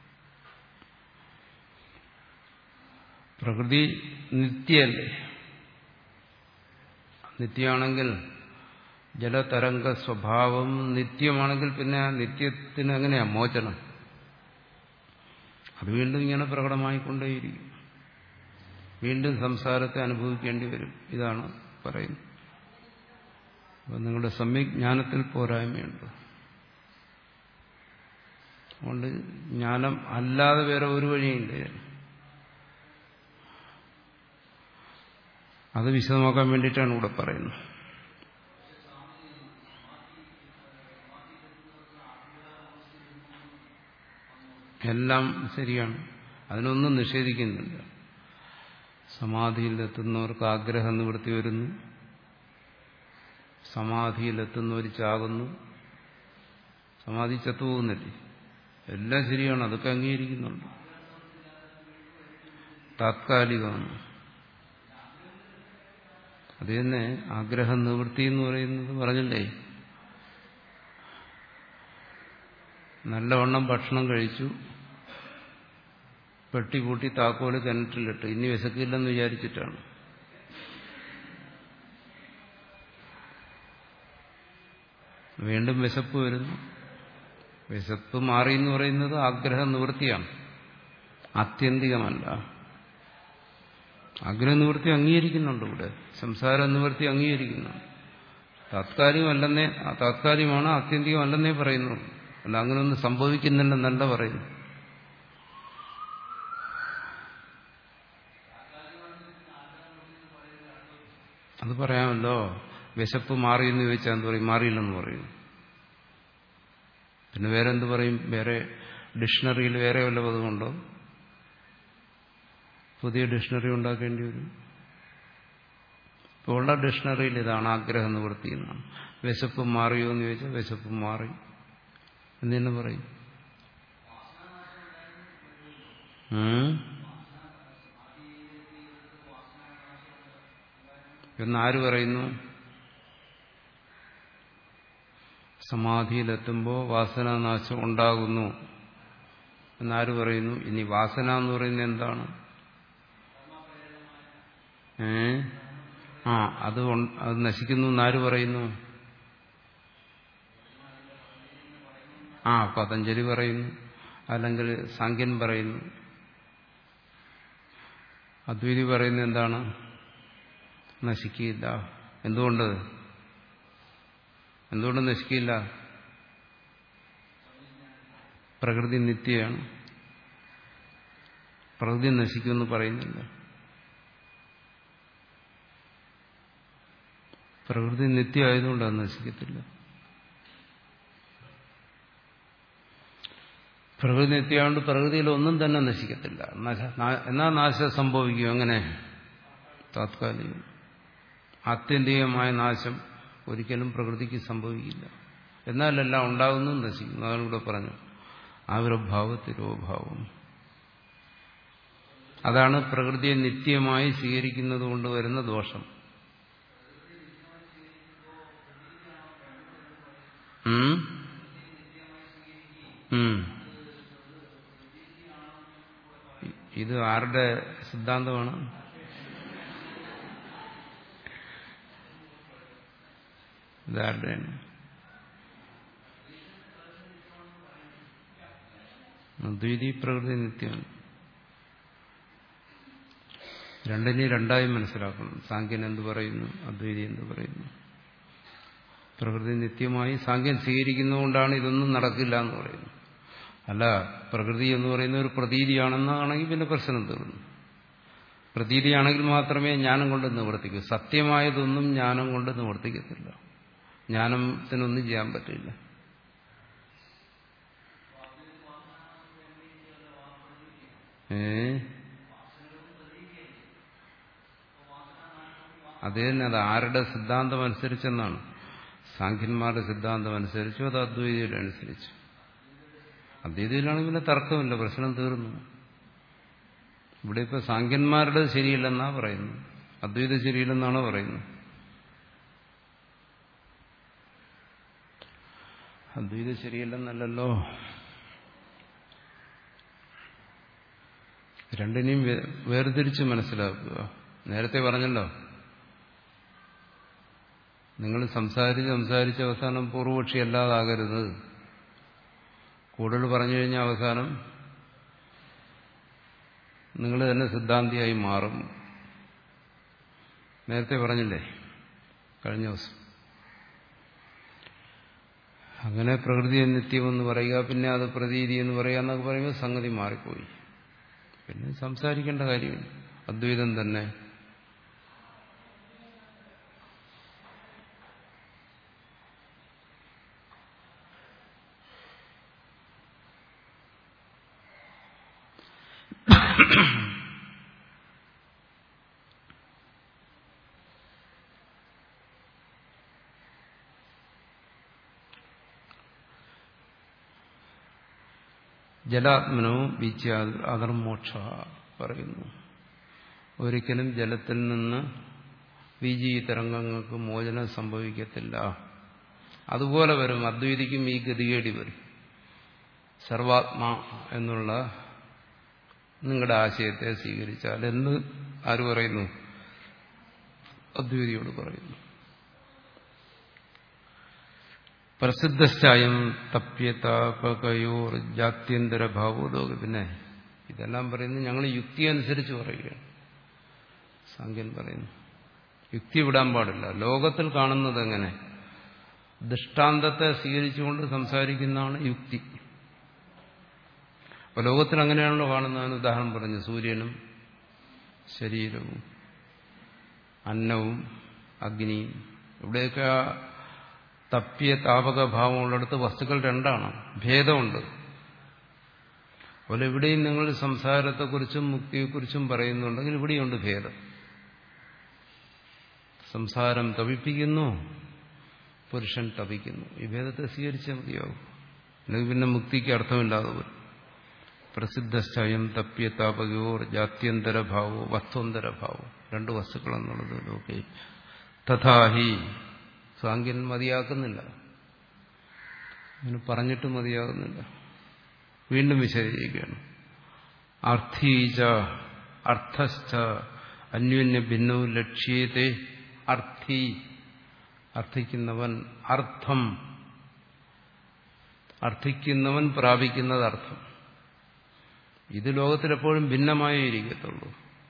പ്രകൃതി നിത്യല്ലേ. നിത്യമാണെങ്കിൽ ജലതരംഗ സ്വഭാവം നിത്യമാണെങ്കിൽ പിന്നെ ആ നിത്യത്തിന് എങ്ങനെയാ മോചനം? അത് വീണ്ടും ഇങ്ങനെ പ്രകടമായിക്കൊണ്ടേയിരിക്കും. വീണ്ടും സംസാരത്തെ അനുഭവിക്കേണ്ടി വരും. ഇതാണ് പറയുന്നത്. അപ്പം നിങ്ങളുടെ സമ്യജ്ഞാനത്തിൽ പോരായ്മയുണ്ട്. അതുകൊണ്ട് ജ്ഞാനം അല്ലാതെ വേറെ ഒരു വഴിയില്ല. അത് വിശദമാക്കാൻ വേണ്ടിയിട്ടാണ് ഇവിടെ പറയുന്നത്. എല്ലാം ശരിയാണ്, അതിനൊന്നും നിഷേധിക്കുന്നില്ല. സമാധിയിലെത്തുന്നവർക്ക് ആഗ്രഹ നിവൃത്തി വരുന്നു, സമാധിയിലെത്തുന്നവർ ചാകുന്നു, സമാധി ചത്തുപോകുന്നില്ലേ. എല്ലാം ശരിയാണ്, അതൊക്കെ അംഗീകരിക്കുന്നുണ്ട്. താത്കാലികമാണ്. അത് തന്നെ ആഗ്രഹ നിവൃത്തി എന്ന് പറയുന്നത് പറഞ്ഞില്ലേ, നല്ലവണ്ണം ഭക്ഷണം കഴിച്ചു, പെട്ടി പൂട്ടി താക്കോല് കിണറ്റിലിട്ട്, ഇനി വിശക്കില്ലെന്ന് വിചാരിച്ചിട്ടാണ്. വീണ്ടും വിശപ്പ് വരുന്നു. വിശപ്പ് മാറി എന്ന് പറയുന്നത് ആഗ്രഹ നിവൃത്തിയാണ്, ആത്യന്തികമല്ല. ആഗ്രഹ നിവൃത്തി അംഗീകരിക്കുന്നുണ്ട് ഇവിടെ, സംസാര നിവൃത്തി അംഗീകരിക്കുന്നുണ്ട്. താത്കാലികമല്ലെന്നേ താത്കാലികമാണ്, ആത്യന്തികമല്ലെന്നേ പറയുന്നു. അല്ല അങ്ങനെയൊന്നും സംഭവിക്കുന്നില്ലെന്നല്ല പറയുന്നു. അത് പറയാമല്ലോ. വിശപ്പ് മാറിയെന്ന് ചോദിച്ചാൽ എന്ത് പറയും? മാറിയില്ലെന്ന് പറയും. പിന്നെ വേറെ എന്ത് പറയും? വേറെ ഡിക്ഷണറിയിൽ വേറെ വല്ല പദമുണ്ടോ? പുതിയ ഡിക്ഷണറി ഉണ്ടാക്കേണ്ടി വരും. ഇപ്പോൾ ഉള്ള ഡിക്ഷണറിയിൽ ഇതാണ് ആഗ്രഹ നിവൃത്തി എന്നാണ്. വിശപ്പ് മാറിയോ എന്ന് ചോദിച്ചാൽ വിശപ്പ് മാറി എന്ന് തന്നെ പറയും. എന്നാര് പറയുന്നു? സമാധിയിലെത്തുമ്പോൾ വാസനാനാശം ഉണ്ടാകുന്നു എന്നാര് പറയുന്നു? ഇനി വാസന എന്ന് പറയുന്നത് എന്താണ്? ഏ ആ അത് അത് നശിക്കുന്നു എന്നാര് പറയുന്നു? ആ പതഞ്ജലി പറയുന്നു, അല്ലെങ്കിൽ സാങ്ക്യൻ പറയുന്നു. അദ്വൈതി പറയുന്നത് എന്താണ്? നശിക്കില്ല. എന്തുകൊണ്ട്? എന്തുകൊണ്ട് നശിക്കില്ല? പ്രകൃതി നിത്യമാണ്, പ്രകൃതി നശിക്കുമെന്ന് പറയുന്നില്ല. പ്രകൃതി നിത്യമായതുകൊണ്ട് അത് നശിക്കത്തില്ല. പ്രകൃതി നിത്യമായതുകൊണ്ട് പ്രകൃതിയിൽ ഒന്നും തന്നെ നശിക്കത്തില്ല. എന്നാൽ നാശം സംഭവിക്കും. എങ്ങനെ? താത്കാലികം. ആത്യന്തികമായ നാശം ഒരിക്കലും പ്രകൃതിക്ക് സംഭവിക്കില്ല. എന്നാലെല്ലാം ഉണ്ടാകുന്നു, നശിക്കുന്നു. അതാണ് ഇവിടെ പറഞ്ഞു, ആവിർഭാവ തിരോഭാവം. അതാണ് പ്രകൃതിയെ നിത്യമായി സ്വീകരിക്കുന്നത് കൊണ്ട് വരുന്ന ദോഷം. ഇത് ആരുടെ സിദ്ധാന്തമാണ്? ഇതാരുടെയാണ്? അദ്വൈതി പ്രകൃതി നിത്യമാണ്. രണ്ടിനെ രണ്ടായി മനസ്സിലാക്കണം. സാങ്ക്യൻ എന്ത് പറയുന്നു, അദ്വൈതി എന്ത് പറയുന്നു? പ്രകൃതി നിത്യമായി സാങ്ക്യൻ സ്വീകരിക്കുന്നതുകൊണ്ടാണ് ഇതൊന്നും നടക്കില്ല എന്ന് പറയുന്നു. അല്ല, പ്രകൃതി എന്ന് പറയുന്ന ഒരു പ്രതീതിയാണെന്നാണെങ്കിൽ പിന്നെ പ്രശ്നം തീർന്നു. പ്രതീതിയാണെങ്കിൽ മാത്രമേ ജ്ഞാനം കൊണ്ട് നിവർത്തിക്കൂ. സത്യമായതൊന്നും ജ്ഞാനം കൊണ്ട് നിവർത്തിക്കത്തില്ല. ജ്ഞാനത്തിനൊന്നും ചെയ്യാൻ പറ്റില്ല. ഏ അത് തന്നെ, അത് ആരുടെ സിദ്ധാന്തം അനുസരിച്ചെന്നാണ്? സാഖ്യന്മാരുടെ സിദ്ധാന്തം അനുസരിച്ചു, അത് അദ്വൈതിയുടെ അനുസരിച്ചു. അദ്വൈതിയിലാണെങ്കിൽ പിന്നെ തർക്കമില്ല, പ്രശ്നം തീർന്നു. ഇവിടെ ഇപ്പൊ സാഖ്യന്മാരുടെ ശരിയില്ലെന്നാ പറയുന്നു, അദ്വൈത ശരിയില്ലെന്നാണോ പറയുന്നത്? അദ്വൈത ശരിയല്ലെന്നല്ലോ. രണ്ടിനെയും വേർതിരിച്ച് മനസ്സിലാക്കുക. നേരത്തെ പറഞ്ഞല്ലോ, നിങ്ങൾ സംസാരിച്ച് സംസാരിച്ച് അവസാനം പൂർവപക്ഷി അല്ലാതാകരുത്. കൂടുതൽ പറഞ്ഞു കഴിഞ്ഞാൽ അവസാനം നിങ്ങൾ തന്നെ സിദ്ധാന്തിയായി മാറും. നേരത്തെ പറഞ്ഞില്ലേ കഴിഞ്ഞ ദിവസം. അങ്ങനെ പ്രകൃതി നിത്യമെന്ന് പറയുക, പിന്നെ അത് പ്രതീതി എന്ന് പറയുക എന്നൊക്കെ പറയുമ്പോൾ സംഗതി മാറിപ്പോയി. പിന്നെ സംസാരിക്കേണ്ട കാര്യമില്ല, അദ്വൈതം തന്നെ. ജലാത്മനോ വീഴ്ച അധർമോക്ഷ പറയുന്നു. ഒരിക്കലും ജലത്തിൽ നിന്ന് വീജി തരംഗങ്ങൾക്ക് മോചനം സംഭവിക്കത്തില്ല. അതുപോലെ വരും അദ്വൈതിക്കും ഈ ഗതികേടി വരും. സർവാത്മാ എന്നുള്ള നിങ്ങളുടെ ആശയത്തെ സ്വീകരിച്ചാൽ എന്ന് ആര് പറയുന്നു? അദ്വൈതിയോട് പറയുന്നു. പ്രസിദ്ധശ്ചായം തപ്യതാപകയോർ ജാത്യന്തര ഭാവോദോക. പിന്നെ ഇതെല്ലാം പറയുന്നത് ഞങ്ങൾ യുക്തി അനുസരിച്ച് പറയുകയാണ്. സാങ്കേൻ പറയുന്നു യുക്തി വിടാൻ പാടില്ല. ലോകത്തിൽ കാണുന്നത് എങ്ങനെ? ദൃഷ്ടാന്തത്തെ സ്വീകരിച്ചുകൊണ്ട് സംസാരിക്കുന്നതാണ് യുക്തി. അപ്പൊ ലോകത്തിൽ അങ്ങനെയാണല്ലോ കാണുന്നതെന്ന് ഉദാഹരണം പറഞ്ഞു. സൂര്യനും ശരീരവും അന്നവും അഗ്നിയും. ഇവിടെയൊക്കെ തപ്യ താപക ഭാവമുള്ളിടത്ത് വസ്തുക്കൾ രണ്ടാണ്, ഭേദമുണ്ട്. അതുപോലെ ഇവിടെയും നിങ്ങൾ സംസാരത്തെക്കുറിച്ചും മുക്തിയെക്കുറിച്ചും പറയുന്നുണ്ടെങ്കിൽ ഇവിടെയുണ്ട് ഭേദം. സംസാരം തപിപ്പിക്കുന്നു, പുരുഷൻ തപിക്കുന്നു. ഈ ഭേദത്തെ സ്വീകരിച്ചാൽ മതിയാവും, അല്ലെങ്കിൽ പിന്നെ മുക്തിക്ക് അർത്ഥമില്ലാതെ വരും. പ്രസിദ്ധശ്ചയം തപ്യ താപകയോർ ജാത്യന്തരഭാവോ വസ്തുന്തരഭാവോ, രണ്ട് വസ്തുക്കൾ എന്നുള്ളത് നോക്കി. തഥാഹി സാങ്കേൻ മതിയാക്കുന്നില്ല, അങ്ങനെ പറഞ്ഞിട്ട് മതിയാകുന്നില്ല, വീണ്ടും വിശദീകരിക്കുകയാണ്. അർത്ഥീച അർത്ഥശ്ച അന്യോന്യ ഭിന്നവും ലക്ഷ്യത്തെ. അർത്ഥി അർത്ഥിക്കുന്നവൻ, അർത്ഥം അർത്ഥിക്കുന്നവൻ പ്രാപിക്കുന്നത് അർത്ഥം. ഇത് ലോകത്തിലെപ്പോഴും ഭിന്നമായേ ഇരിക്കത്തുള്ളൂ.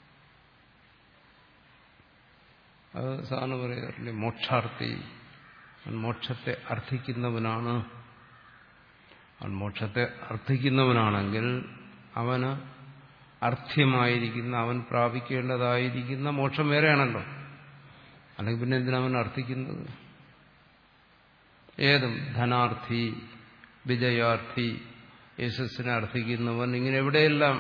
അത് സാധാരണ പറയാറില്ലേ, മോക്ഷാർത്ഥി, മോക്ഷത്തെ അർത്ഥിക്കുന്നവനാണ്. അവൻ മോക്ഷത്തെ അർത്ഥിക്കുന്നവനാണെങ്കിൽ അവന് അർത്ഥ്യമായിരിക്കുന്ന, അവൻ പ്രാപിക്കേണ്ടതായിരിക്കുന്ന മോക്ഷം വേറെയാണല്ലോ. അല്ലെങ്കിൽ പിന്നെ എന്തിനവൻ അർത്ഥിക്കുന്നത്? ഏതും ധനാർത്ഥി, വിജയാർത്ഥി, യേശസ്സിനെ അർത്ഥിക്കുന്നവൻ, ഇങ്ങനെ എവിടെയെല്ലാം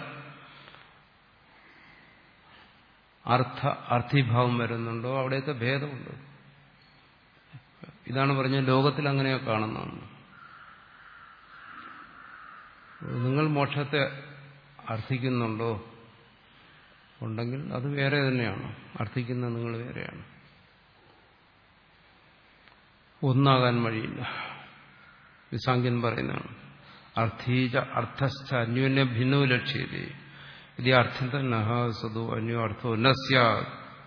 അർത്ഥ അർത്ഥിഭാവം വരുന്നുണ്ടോ അവിടെയൊക്കെ ഭേദമുണ്ട്. ഇതാണ് പറഞ്ഞ ലോകത്തിൽ അങ്ങനെയൊക്കെ കാണുന്നതാണ്. നിങ്ങൾ മോക്ഷത്തെ അർത്ഥിക്കുന്നുണ്ടോ? ഉണ്ടെങ്കിൽ അത് വേറെ തന്നെയാണ്, അർത്ഥിക്കുന്നത് നിങ്ങൾ വേറെയാണ്, ഒന്നാകാൻ വഴിയില്ല. വിസാങ്കൻ പറയുന്നതാണ്. അർത്ഥീച അർത്ഥശ്ച അന്യോന്യ ഭിന്നവും ലക്ഷ്യത്തെ. ഇത് അർത്ഥം നഹ സദോ അന്യോ അർത്ഥോ ന സ്യാത്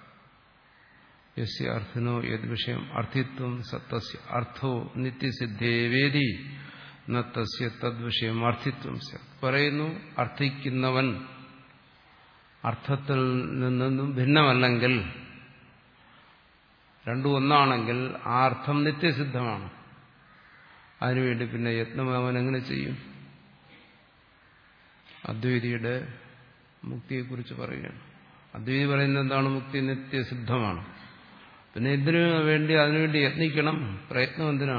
യസ്യ അർത്ഥനോ യത് വിഷയം അർത്ഥിത്വം സത്തസ്യ അർത്ഥോ നിത്യസിദ്ധേവേദി ന തസ്യ തദ്വിഷയം അർത്ഥിത്വം സ്യാത്. പറയുന്നു അർത്ഥിക്കുന്നവൻ അർത്ഥത്തിൽ നിന്നും ഭിന്നമല്ലെങ്കിൽ, രണ്ടും ഒന്നാണെങ്കിൽ ആ അർത്ഥം നിത്യസിദ്ധമാണ്. അതിനുവേണ്ടി പിന്നെ യത്നം അവൻ എങ്ങനെ ചെയ്യും? അദ്വൈതിയുടെ മുക്തിയെക്കുറിച്ച് പറയുകയാണ്. അദ്വൈതി പറയുന്നത് എന്താണ്? മുക്തി നിത്യസിദ്ധമാണ്. പിന്നെ ഇതിനു വേണ്ടി അതിനുവേണ്ടി യത്നിക്കണം. പ്രയത്നം എന്തിനാ?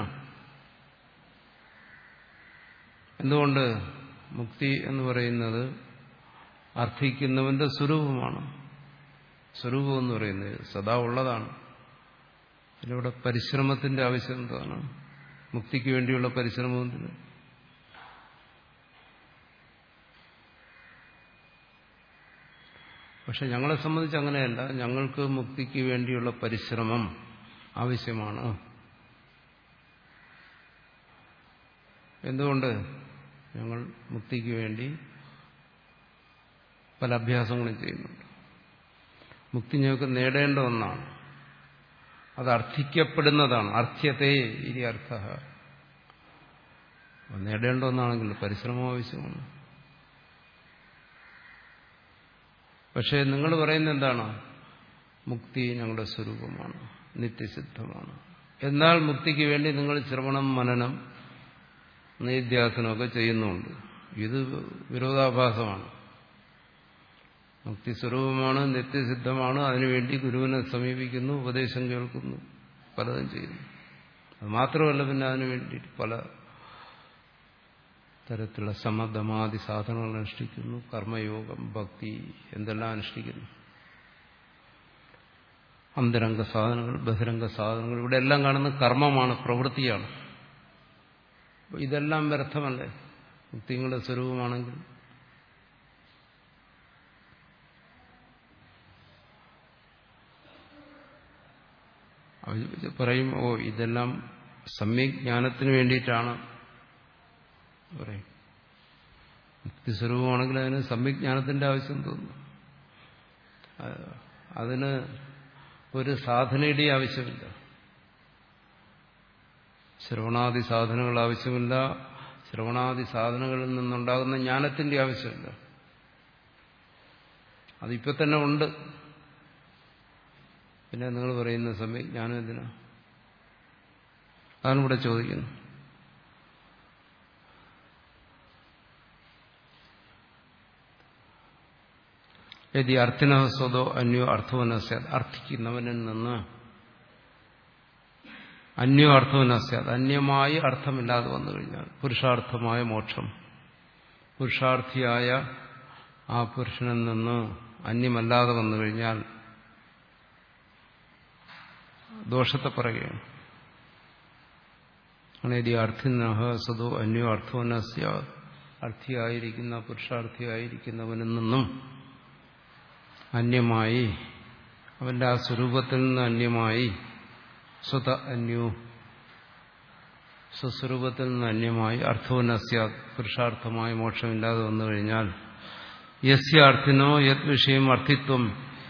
എന്തുകൊണ്ട്? മുക്തി എന്ന് പറയുന്നത് അർത്ഥിക്കുന്നവന്റെ സ്വരൂപമാണ്. സ്വരൂപം എന്ന് പറയുന്നത് സദാ ഉള്ളതാണ്. അതിലൂടെ പരിശ്രമത്തിന്റെ ആവശ്യം എന്താണ്? മുക്തിക്ക് വേണ്ടിയുള്ള പരിശ്രമത്തിന് പക്ഷെ ഞങ്ങളെ സംബന്ധിച്ച് അങ്ങനെയല്ല. ഞങ്ങൾക്ക് മുക്തിക്ക് വേണ്ടിയുള്ള പരിശ്രമം ആവശ്യമാണ്. എന്തുകൊണ്ട്? ഞങ്ങൾ മുക്തിക്ക് വേണ്ടി പല അഭ്യാസങ്ങളും ചെയ്യുന്നുണ്ട്. മുക്തി ഞങ്ങൾക്ക് നേടേണ്ട ഒന്നാണ്, അത് അർത്ഥിക്കപ്പെടുന്നതാണ്. അർത്ഥ്യത്തെ ഇരി അർത്ഥ. നേടേണ്ട ഒന്നാണെങ്കിൽ പരിശ്രമം ആവശ്യമാണ്. പക്ഷെ നിങ്ങൾ പറയുന്നത് എന്താണ്? മുക്തി ഞങ്ങളുടെ സ്വരൂപമാണ്, നിത്യസിദ്ധമാണ്. എന്നാൽ മുക്തിക്ക് വേണ്ടി നിങ്ങൾ ശ്രവണം, മനനം, നിധ്യാസനമൊക്കെ ചെയ്യുന്നുണ്ട്. ഇത് വിരോധാഭാസമാണ്. മുക്തി സ്വരൂപമാണ്, നിത്യസിദ്ധമാണ്. അതിനുവേണ്ടി ഗുരുവിനെ സമീപിക്കുന്നു, ഉപദേശം കേൾക്കുന്നു, പലതും ചെയ്യുന്നു. അത് മാത്രമല്ല, പിന്നെ അതിനു വേണ്ടി പല തരത്തിലുള്ള സമദമാദി സാധനങ്ങൾ അനുഷ്ഠിക്കുന്നു, കർമ്മയോഗം, ഭക്തി, എന്തെല്ലാം അനുഷ്ഠിക്കുന്നു. അന്തരംഗ സാധനങ്ങൾ, ബഹിരംഗ സാധനങ്ങൾ, ഇവിടെ എല്ലാം കാണുന്ന കർമ്മമാണ്, പ്രവൃത്തിയാണ്. ഇതെല്ലാം വ്യർത്ഥമല്ലേ മുക്തിങ്ങളുടെ സ്വരൂപമാണെങ്കിൽ? പറയും, ഓ ഇതെല്ലാം സമ്യക് ജ്ഞാനത്തിന് വേണ്ടിയിട്ടാണ് പറയും. മുക്തി സ്വരൂപമാണെങ്കിൽ അതിന് സമ്യക് ജ്ഞാനത്തിന്റെ ആവശ്യം തോന്നുന്നു. അതിന് ഒരു സാധനയുടെ ആവശ്യമില്ല. ശ്രവണാദി സാധനങ്ങൾ ആവശ്യമില്ല. ശ്രവണാദി സാധനങ്ങളിൽ നിന്നുണ്ടാകുന്ന ജ്ഞാനത്തിന്റെ ആവശ്യമില്ല. അതിപ്പോ തന്നെ ഉണ്ട്. പിന്നെ നിങ്ങൾ പറയുന്ന സമയം ജ്ഞാനം എന്തിനാ? അതാണ് ഇവിടെ ചോദിക്കുന്നത്. യദി അർത്ഥിന സ്വതോ അന്യോ അർത്ഥവനസ്യാത്, അർത്ഥിക്കുന്നവനിൽ നിന്ന് അന്യോ അർത്ഥവനസ്യാത്, അന്യമായി അർത്ഥമില്ലാതെ വന്നു കഴിഞ്ഞാൽ, പുരുഷാർത്ഥമായ മോക്ഷം, പുരുഷാർത്ഥിയായ ആ പുരുഷനിൽ നിന്ന് അന്യമല്ലാതെ വന്നു കഴിഞ്ഞാൽ ദോഷത്തെ പറയുകയാണ്. യദി അർത്ഥിന സ്വതോ അന്യോ അർത്ഥവനസ്യാത്, അർത്ഥിയായിരിക്കുന്ന പുരുഷാർത്ഥിയായിരിക്കുന്നവനിൽ നിന്നും അന്യമായി, അവന്റെ ആ സ്വരൂപത്തിൽ നിന്ന് അന്യമായി, സ്വത അന്യോ, സ്വസ്വരൂപത്തിൽ നിന്ന് അന്യമായി, അർത്ഥവനസ്യാത്, പുരുഷാർത്ഥമായ മോക്ഷമില്ലാതെ വന്നു കഴിഞ്ഞാൽ, യസ്യ അർത്ഥിനോ യത് വിഷയം അർത്ഥിത്വം,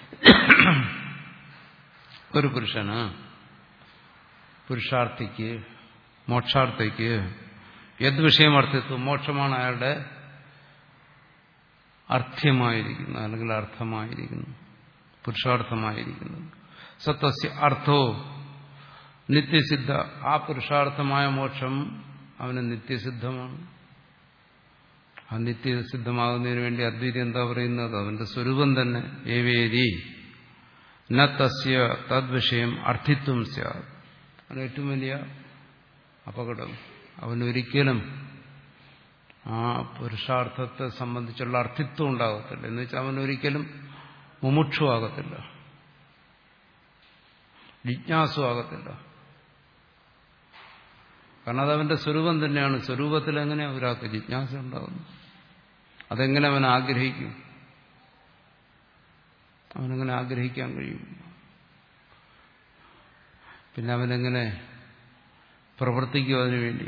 ഒരു പുരുഷന്, പുരുഷാർത്ഥിക്ക്, മോക്ഷാർത്ഥിക്ക് യത് വിഷയം അർത്ഥിത്വം, മോക്ഷമാണ് അയാളുടെ അർത്ഥ്യമായിരിക്കുന്നത്, അല്ലെങ്കിൽ അർത്ഥമായിരിക്കുന്നു, പുരുഷാർത്ഥമായിരിക്കുന്നത്. സത്വസ്യ അർത്ഥോ നിത്യസിദ്ധ, ആ പുരുഷാർത്ഥമായ മോക്ഷം അവന് നിത്യസിദ്ധമാണ്. ആ നിത്യസിദ്ധമാകുന്നതിന് വേണ്ടി അദ്വൈതം എന്താ പറയുന്നത്? അവന്റെ സ്വരൂപം തന്നെ ഏവേരി ന തസ്യ തദ്വിഷയം അർത്ഥിത്വം സ്യാത്. അത് ഏറ്റവും വലിയ അപകടം. അവനൊരിക്കലും ആ പുരുഷാർത്ഥത്തെ സംബന്ധിച്ചുള്ള അർത്ഥിത്വം ഉണ്ടാകത്തില്ല. എന്ന് വെച്ചാൽ അവനൊരിക്കലും മുമുക്ഷു ആകത്തില്ല, ജിജ്ഞാസു ആകത്തില്ല. കാരണം അതവന്റെ സ്വരൂപം തന്നെയാണ്. സ്വരൂപത്തിൽ എങ്ങനെ ഒരാൾക്ക് ജിജ്ഞാസ ഉണ്ടാകുന്നു? അതെങ്ങനെ അവൻ ആഗ്രഹിക്കും? അവനെങ്ങനെ ആഗ്രഹിക്കാൻ കഴിയും? പിന്നെ അവനെങ്ങനെ പ്രവർത്തിക്കും അതിനു വേണ്ടി?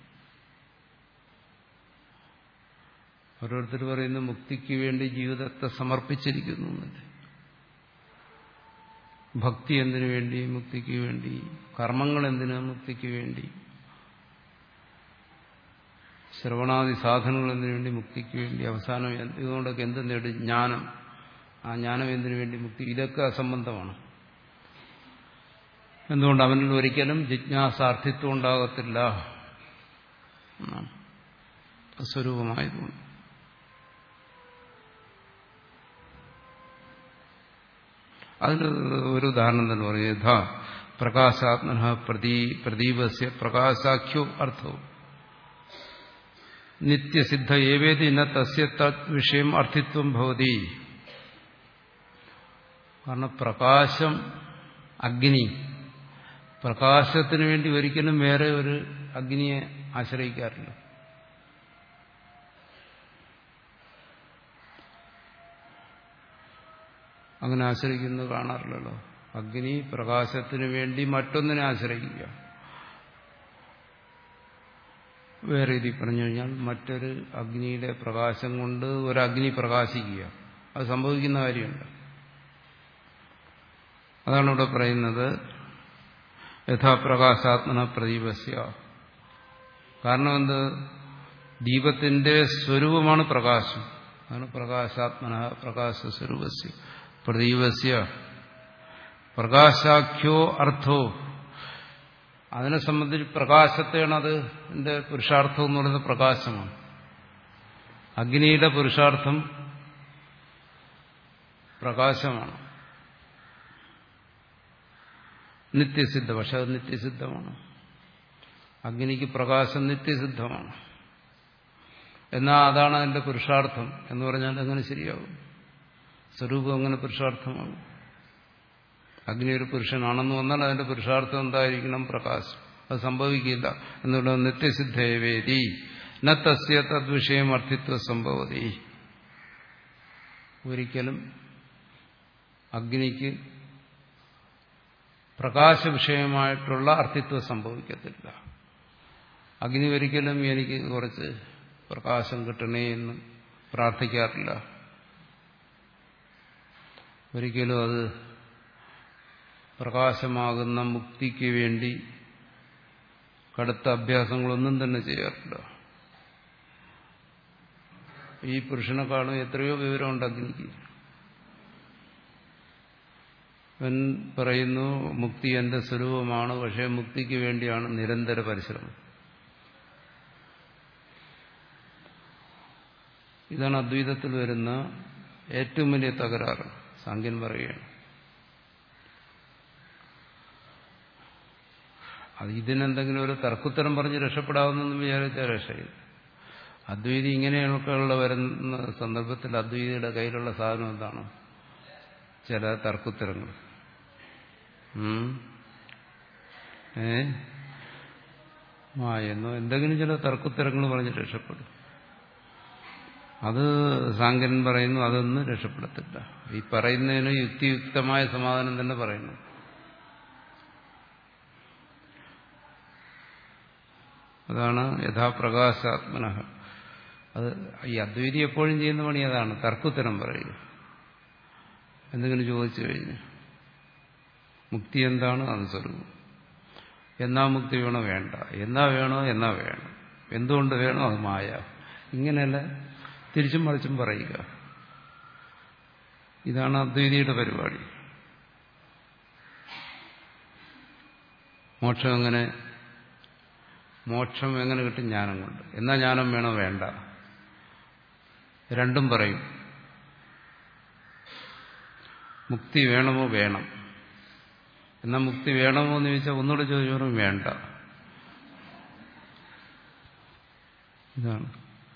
ഓരോരുത്തർ പറയുന്നു മുക്തിക്ക് വേണ്ടി ജീവിതത്തെ സമർപ്പിച്ചിരിക്കുന്നു എന്നല്ലേ. ഭക്തി എന്തിനു വേണ്ടി? മുക്തിക്ക് വേണ്ടി. കർമ്മങ്ങൾ എന്തിനു? മുക്തിക്ക് വേണ്ടി. ശ്രവണാദി സാധനങ്ങൾ എന്തിനു വേണ്ടി? മുക്തിക്ക് വേണ്ടി. അവസാനം ഇതുകൊണ്ടൊക്കെ എന്ത് നേടും? ജ്ഞാനം. ആ ജ്ഞാനം എന്തിനു വേണ്ടി? മുക്തി. ഇതൊക്കെ അസംബന്ധമാണ്. എന്തുകൊണ്ട്? അവനിൽ ഒരിക്കലും ജിജ്ഞാസാർത്ഥിത്വം ഉണ്ടാകത്തില്ല, സ്വരൂപമായതുകൊണ്ട്. അതിന് ഒരു ഉദാഹരണം തന്നെ പറയും. യഥാ പ്രകാശാത്മന പ്രദീ പ്രദീപസ്യ പ്രകാശാഖ്യോ അർത്ഥോ നിത്യസിദ്ധ ഏവേതി ന തസ്യ തത് വിഷയം അർത്ഥിത്വം ഭവതി. കാരണം പ്രകാശം, അഗ്നി, പ്രകാശത്തിന് വേണ്ടി ഒരിക്കലും വേറെ ഒരു അഗ്നിയെ ആശ്രയിക്കാറില്ല. അങ്ങനെ ആശ്രയിക്കുന്നത് കാണാറില്ലല്ലോ. അഗ്നി പ്രകാശത്തിന് വേണ്ടി മറ്റൊന്നിനെ ആശ്രയിക്കുക. വേറെ രീതിയിൽ പറഞ്ഞു കഴിഞ്ഞാൽ മറ്റൊരു അഗ്നിയുടെ പ്രകാശം കൊണ്ട് ഒരു അഗ്നി പ്രകാശിക്കുക, അത് സംഭവിക്കുന്ന കാര്യമുണ്ട്. അതാണ് ഇവിടെ പറയുന്നത് യഥാപ്രകാശാത്മന പ്രദീപസ്യ. കാരണം എന്ത്? ദീപത്തിന്റെ സ്വരൂപമാണ് പ്രകാശം. അതാണ് പ്രകാശാത്മന പ്രകാശ സ്വരൂപസ്യ പ്രദീപസ്യ പ്രകാശാഖ്യോ അർത്ഥോ. അതിനെ സംബന്ധിച്ച് പ്രകാശത്തെയാണ് അത് എന്റെ പുരുഷാർത്ഥം എന്ന് പറയുന്നത് പ്രകാശമാണ്. അഗ്നിയുടെ പുരുഷാർത്ഥം പ്രകാശമാണ്, നിത്യസിദ്ധ. പക്ഷെ അത് നിത്യസിദ്ധമാണ്. അഗ്നിക്ക് പ്രകാശം നിത്യസിദ്ധമാണ്. എന്നാൽ അതാണ് അതിന്റെ പുരുഷാർത്ഥം എന്ന് പറഞ്ഞാൽ എങ്ങനെ ശരിയാകും? സ്വരൂപം എങ്ങനെ പുരുഷാർത്ഥമാണ്? അഗ്നി ഒരു പുരുഷനാണെന്ന് വന്നാൽ അതിന്റെ പുരുഷാർത്ഥം എന്തായിരിക്കണം? പ്രകാശം. അത് സംഭവിക്കില്ല. എന്നുള്ളത് നിത്യസിദ്ധേവേദി ന തസ്യ തദ്വിഷയം അർത്ഥിത്വ സംഭവതി. ഒരിക്കലും അഗ്നിക്ക് പ്രകാശ വിഷയമായിട്ടുള്ള അർത്ഥിത്വം സംഭവിക്കത്തില്ല. അഗ്നി ഒരിക്കലും എനിക്ക് കുറച്ച് പ്രകാശം കിട്ടണേ എന്ന് പ്രാർത്ഥിക്കാറില്ല. ഒരിക്കലും അത് പ്രകാശമാകുന്ന മുക്തിക്ക് വേണ്ടി കടുത്ത അഭ്യാസങ്ങളൊന്നും തന്നെ ചെയ്യാറില്ല. ഈ പുരുഷനെക്കാളും എത്രയോ വിവരമുണ്ട് അഗ്നിക്ക്. അവൻ പറയുന്നു മുക്തി എന്റെ സ്വരൂപമാണ്, പക്ഷേ മുക്തിക്ക് വേണ്ടിയാണ് നിരന്തര പരിശ്രമം. ഇതാണ് അദ്വൈതത്തിൽ വരുന്ന ഏറ്റവും വലിയ തകരാറ്. സാങ്കേൻ പറയുകയാണ് അത് ഇതിനെന്തെങ്കിലും ഒരു തർക്കുത്തരം പറഞ്ഞ് രക്ഷപ്പെടാവുന്നെന്ന് വിചാരിച്ചാൽ രക്ഷയില്ല. അദ്വൈതി ഇങ്ങനെയൊക്കെയുള്ള വരുന്ന സന്ദർഭത്തിൽ അദ്വൈതിയുടെ കയ്യിലുള്ള സാധനം എന്താണ്? ചില തർക്കുത്തരങ്ങൾ. ഏ ആ എന്നോ എന്തെങ്കിലും ചില തർക്കുത്തരങ്ങൾ പറഞ്ഞ് രക്ഷപ്പെടും. അത് സാങ്കരൻ പറയുന്നു അതൊന്നും രക്ഷപ്പെടത്തില്ല. ഈ പറയുന്നതിന് യുക്തിയുക്തമായ സമാധാനം തന്നെ പറയുന്നു. അതാണ് യഥാപ്രകാശാത്മന. അത് ഈ അദ്വൈതി എപ്പോഴും ചെയ്യുന്ന പണി അതാണ്, തർക്കുത്തരം പറയുക. എന്തെങ്കിലും ചോദിച്ചു കഴിഞ്ഞു മുക്തി എന്താണ്? അത് സ്വരൂപം. എന്നാ മുക്തി വേണോ? വേണ്ട. എന്നാ വേണോ? എന്നാ വേണം. എന്തുകൊണ്ട് വേണോ? അത് മായ. ഇങ്ങനെയല്ല തിരിച്ചും മറിച്ചും പറയുക. ഇതാണ് അദ്വൈതിയുടെ പരിപാടി. മോക്ഷം എങ്ങനെ മോക്ഷം എങ്ങനെ കിട്ടും? ജ്ഞാനം കൊണ്ട്. എന്നാ ജ്ഞാനം വേണോ? വേണ്ട. രണ്ടും പറയും. മുക്തി വേണമോ? വേണം. എന്നാ മുക്തി വേണമോ എന്ന് ചോദിച്ചാൽ ഒന്നുകൂടെ ചോദിച്ചോറും വേണ്ട. ഇതാണ്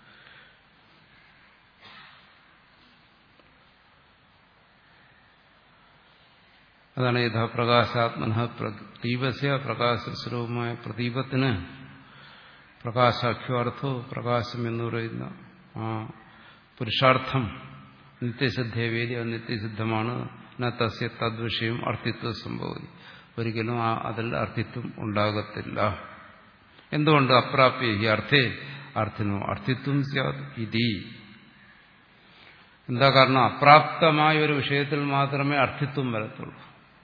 അതാണ് യഥാപ്രകാശാത്മന പ്രദീപസ്യ പ്രകാശസ്വരൂപമായ പ്രദീപത്തിന് പ്രകാശാഖ്യാർത്ഥോ പ്രകാശം എന്ന് പറയുന്ന ആ പുരുഷാർത്ഥം നിത്യസിദ്ധേവേദി. അത് നിത്യസിദ്ധമാണ്. ന തസ്യ തദ്വിഷയം അർത്ഥിത്വം സംഭവതി. ഒരിക്കലും ആ അതിൽ അർത്ഥിത്വം ഉണ്ടാകത്തില്ല. എന്തുകൊണ്ട്? അപ്രാപ്യ ഈ അർത്ഥേ അർത്ഥിനോ അർത്ഥിത്വം സ്യാത് ഇതി. എന്താ കാരണം? അപ്രാപ്തമായ ഒരു വിഷയത്തിൽ മാത്രമേ അർത്ഥിത്വം വരത്തുള്ളൂ.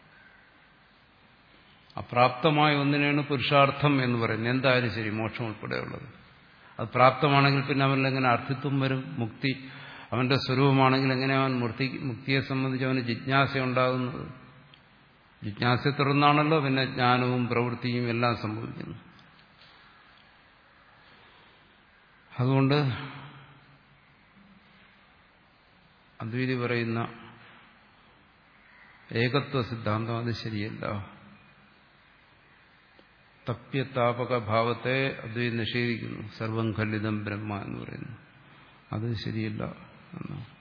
അപ്രാപ്തമായ ഒന്നിനെയാണ് പുരുഷാർത്ഥം എന്ന് പറയുന്നത്. എന്തായാലും ശരി, മോക്ഷം ഉൾപ്പെടെയുള്ളത്. അത് പ്രാപ്തമാണെങ്കിൽ പിന്നെ അവനിൽ എങ്ങനെ അർത്ഥിത്വം വരും? മുക്തി അവന്റെ സ്വരൂപമാണെങ്കിൽ എങ്ങനെ അവൻ മുക്തി മുക്തിയെ സംബന്ധിച്ച് അവന് ജിജ്ഞാസ ഉണ്ടാകുന്നത്? ജിജ്ഞാസയെ തുടർന്നാണല്ലോ പിന്നെ ജ്ഞാനവും പ്രവൃത്തിയും എല്ലാം സംഭവിക്കുന്നു. അതുകൊണ്ട് അദ്വൈതി പറയുന്ന ഏകത്വ സിദ്ധാന്തം അത് ശരിയല്ല. തപ്യതാപക ഭാവത്തെ അദ്വൈതം നിഷേധിക്കുന്നു. സർവം ഖല്ലിതം ബ്രഹ്മ എന്ന് പറയുന്നു. അത് ശരിയല്ല എന്നാണ്.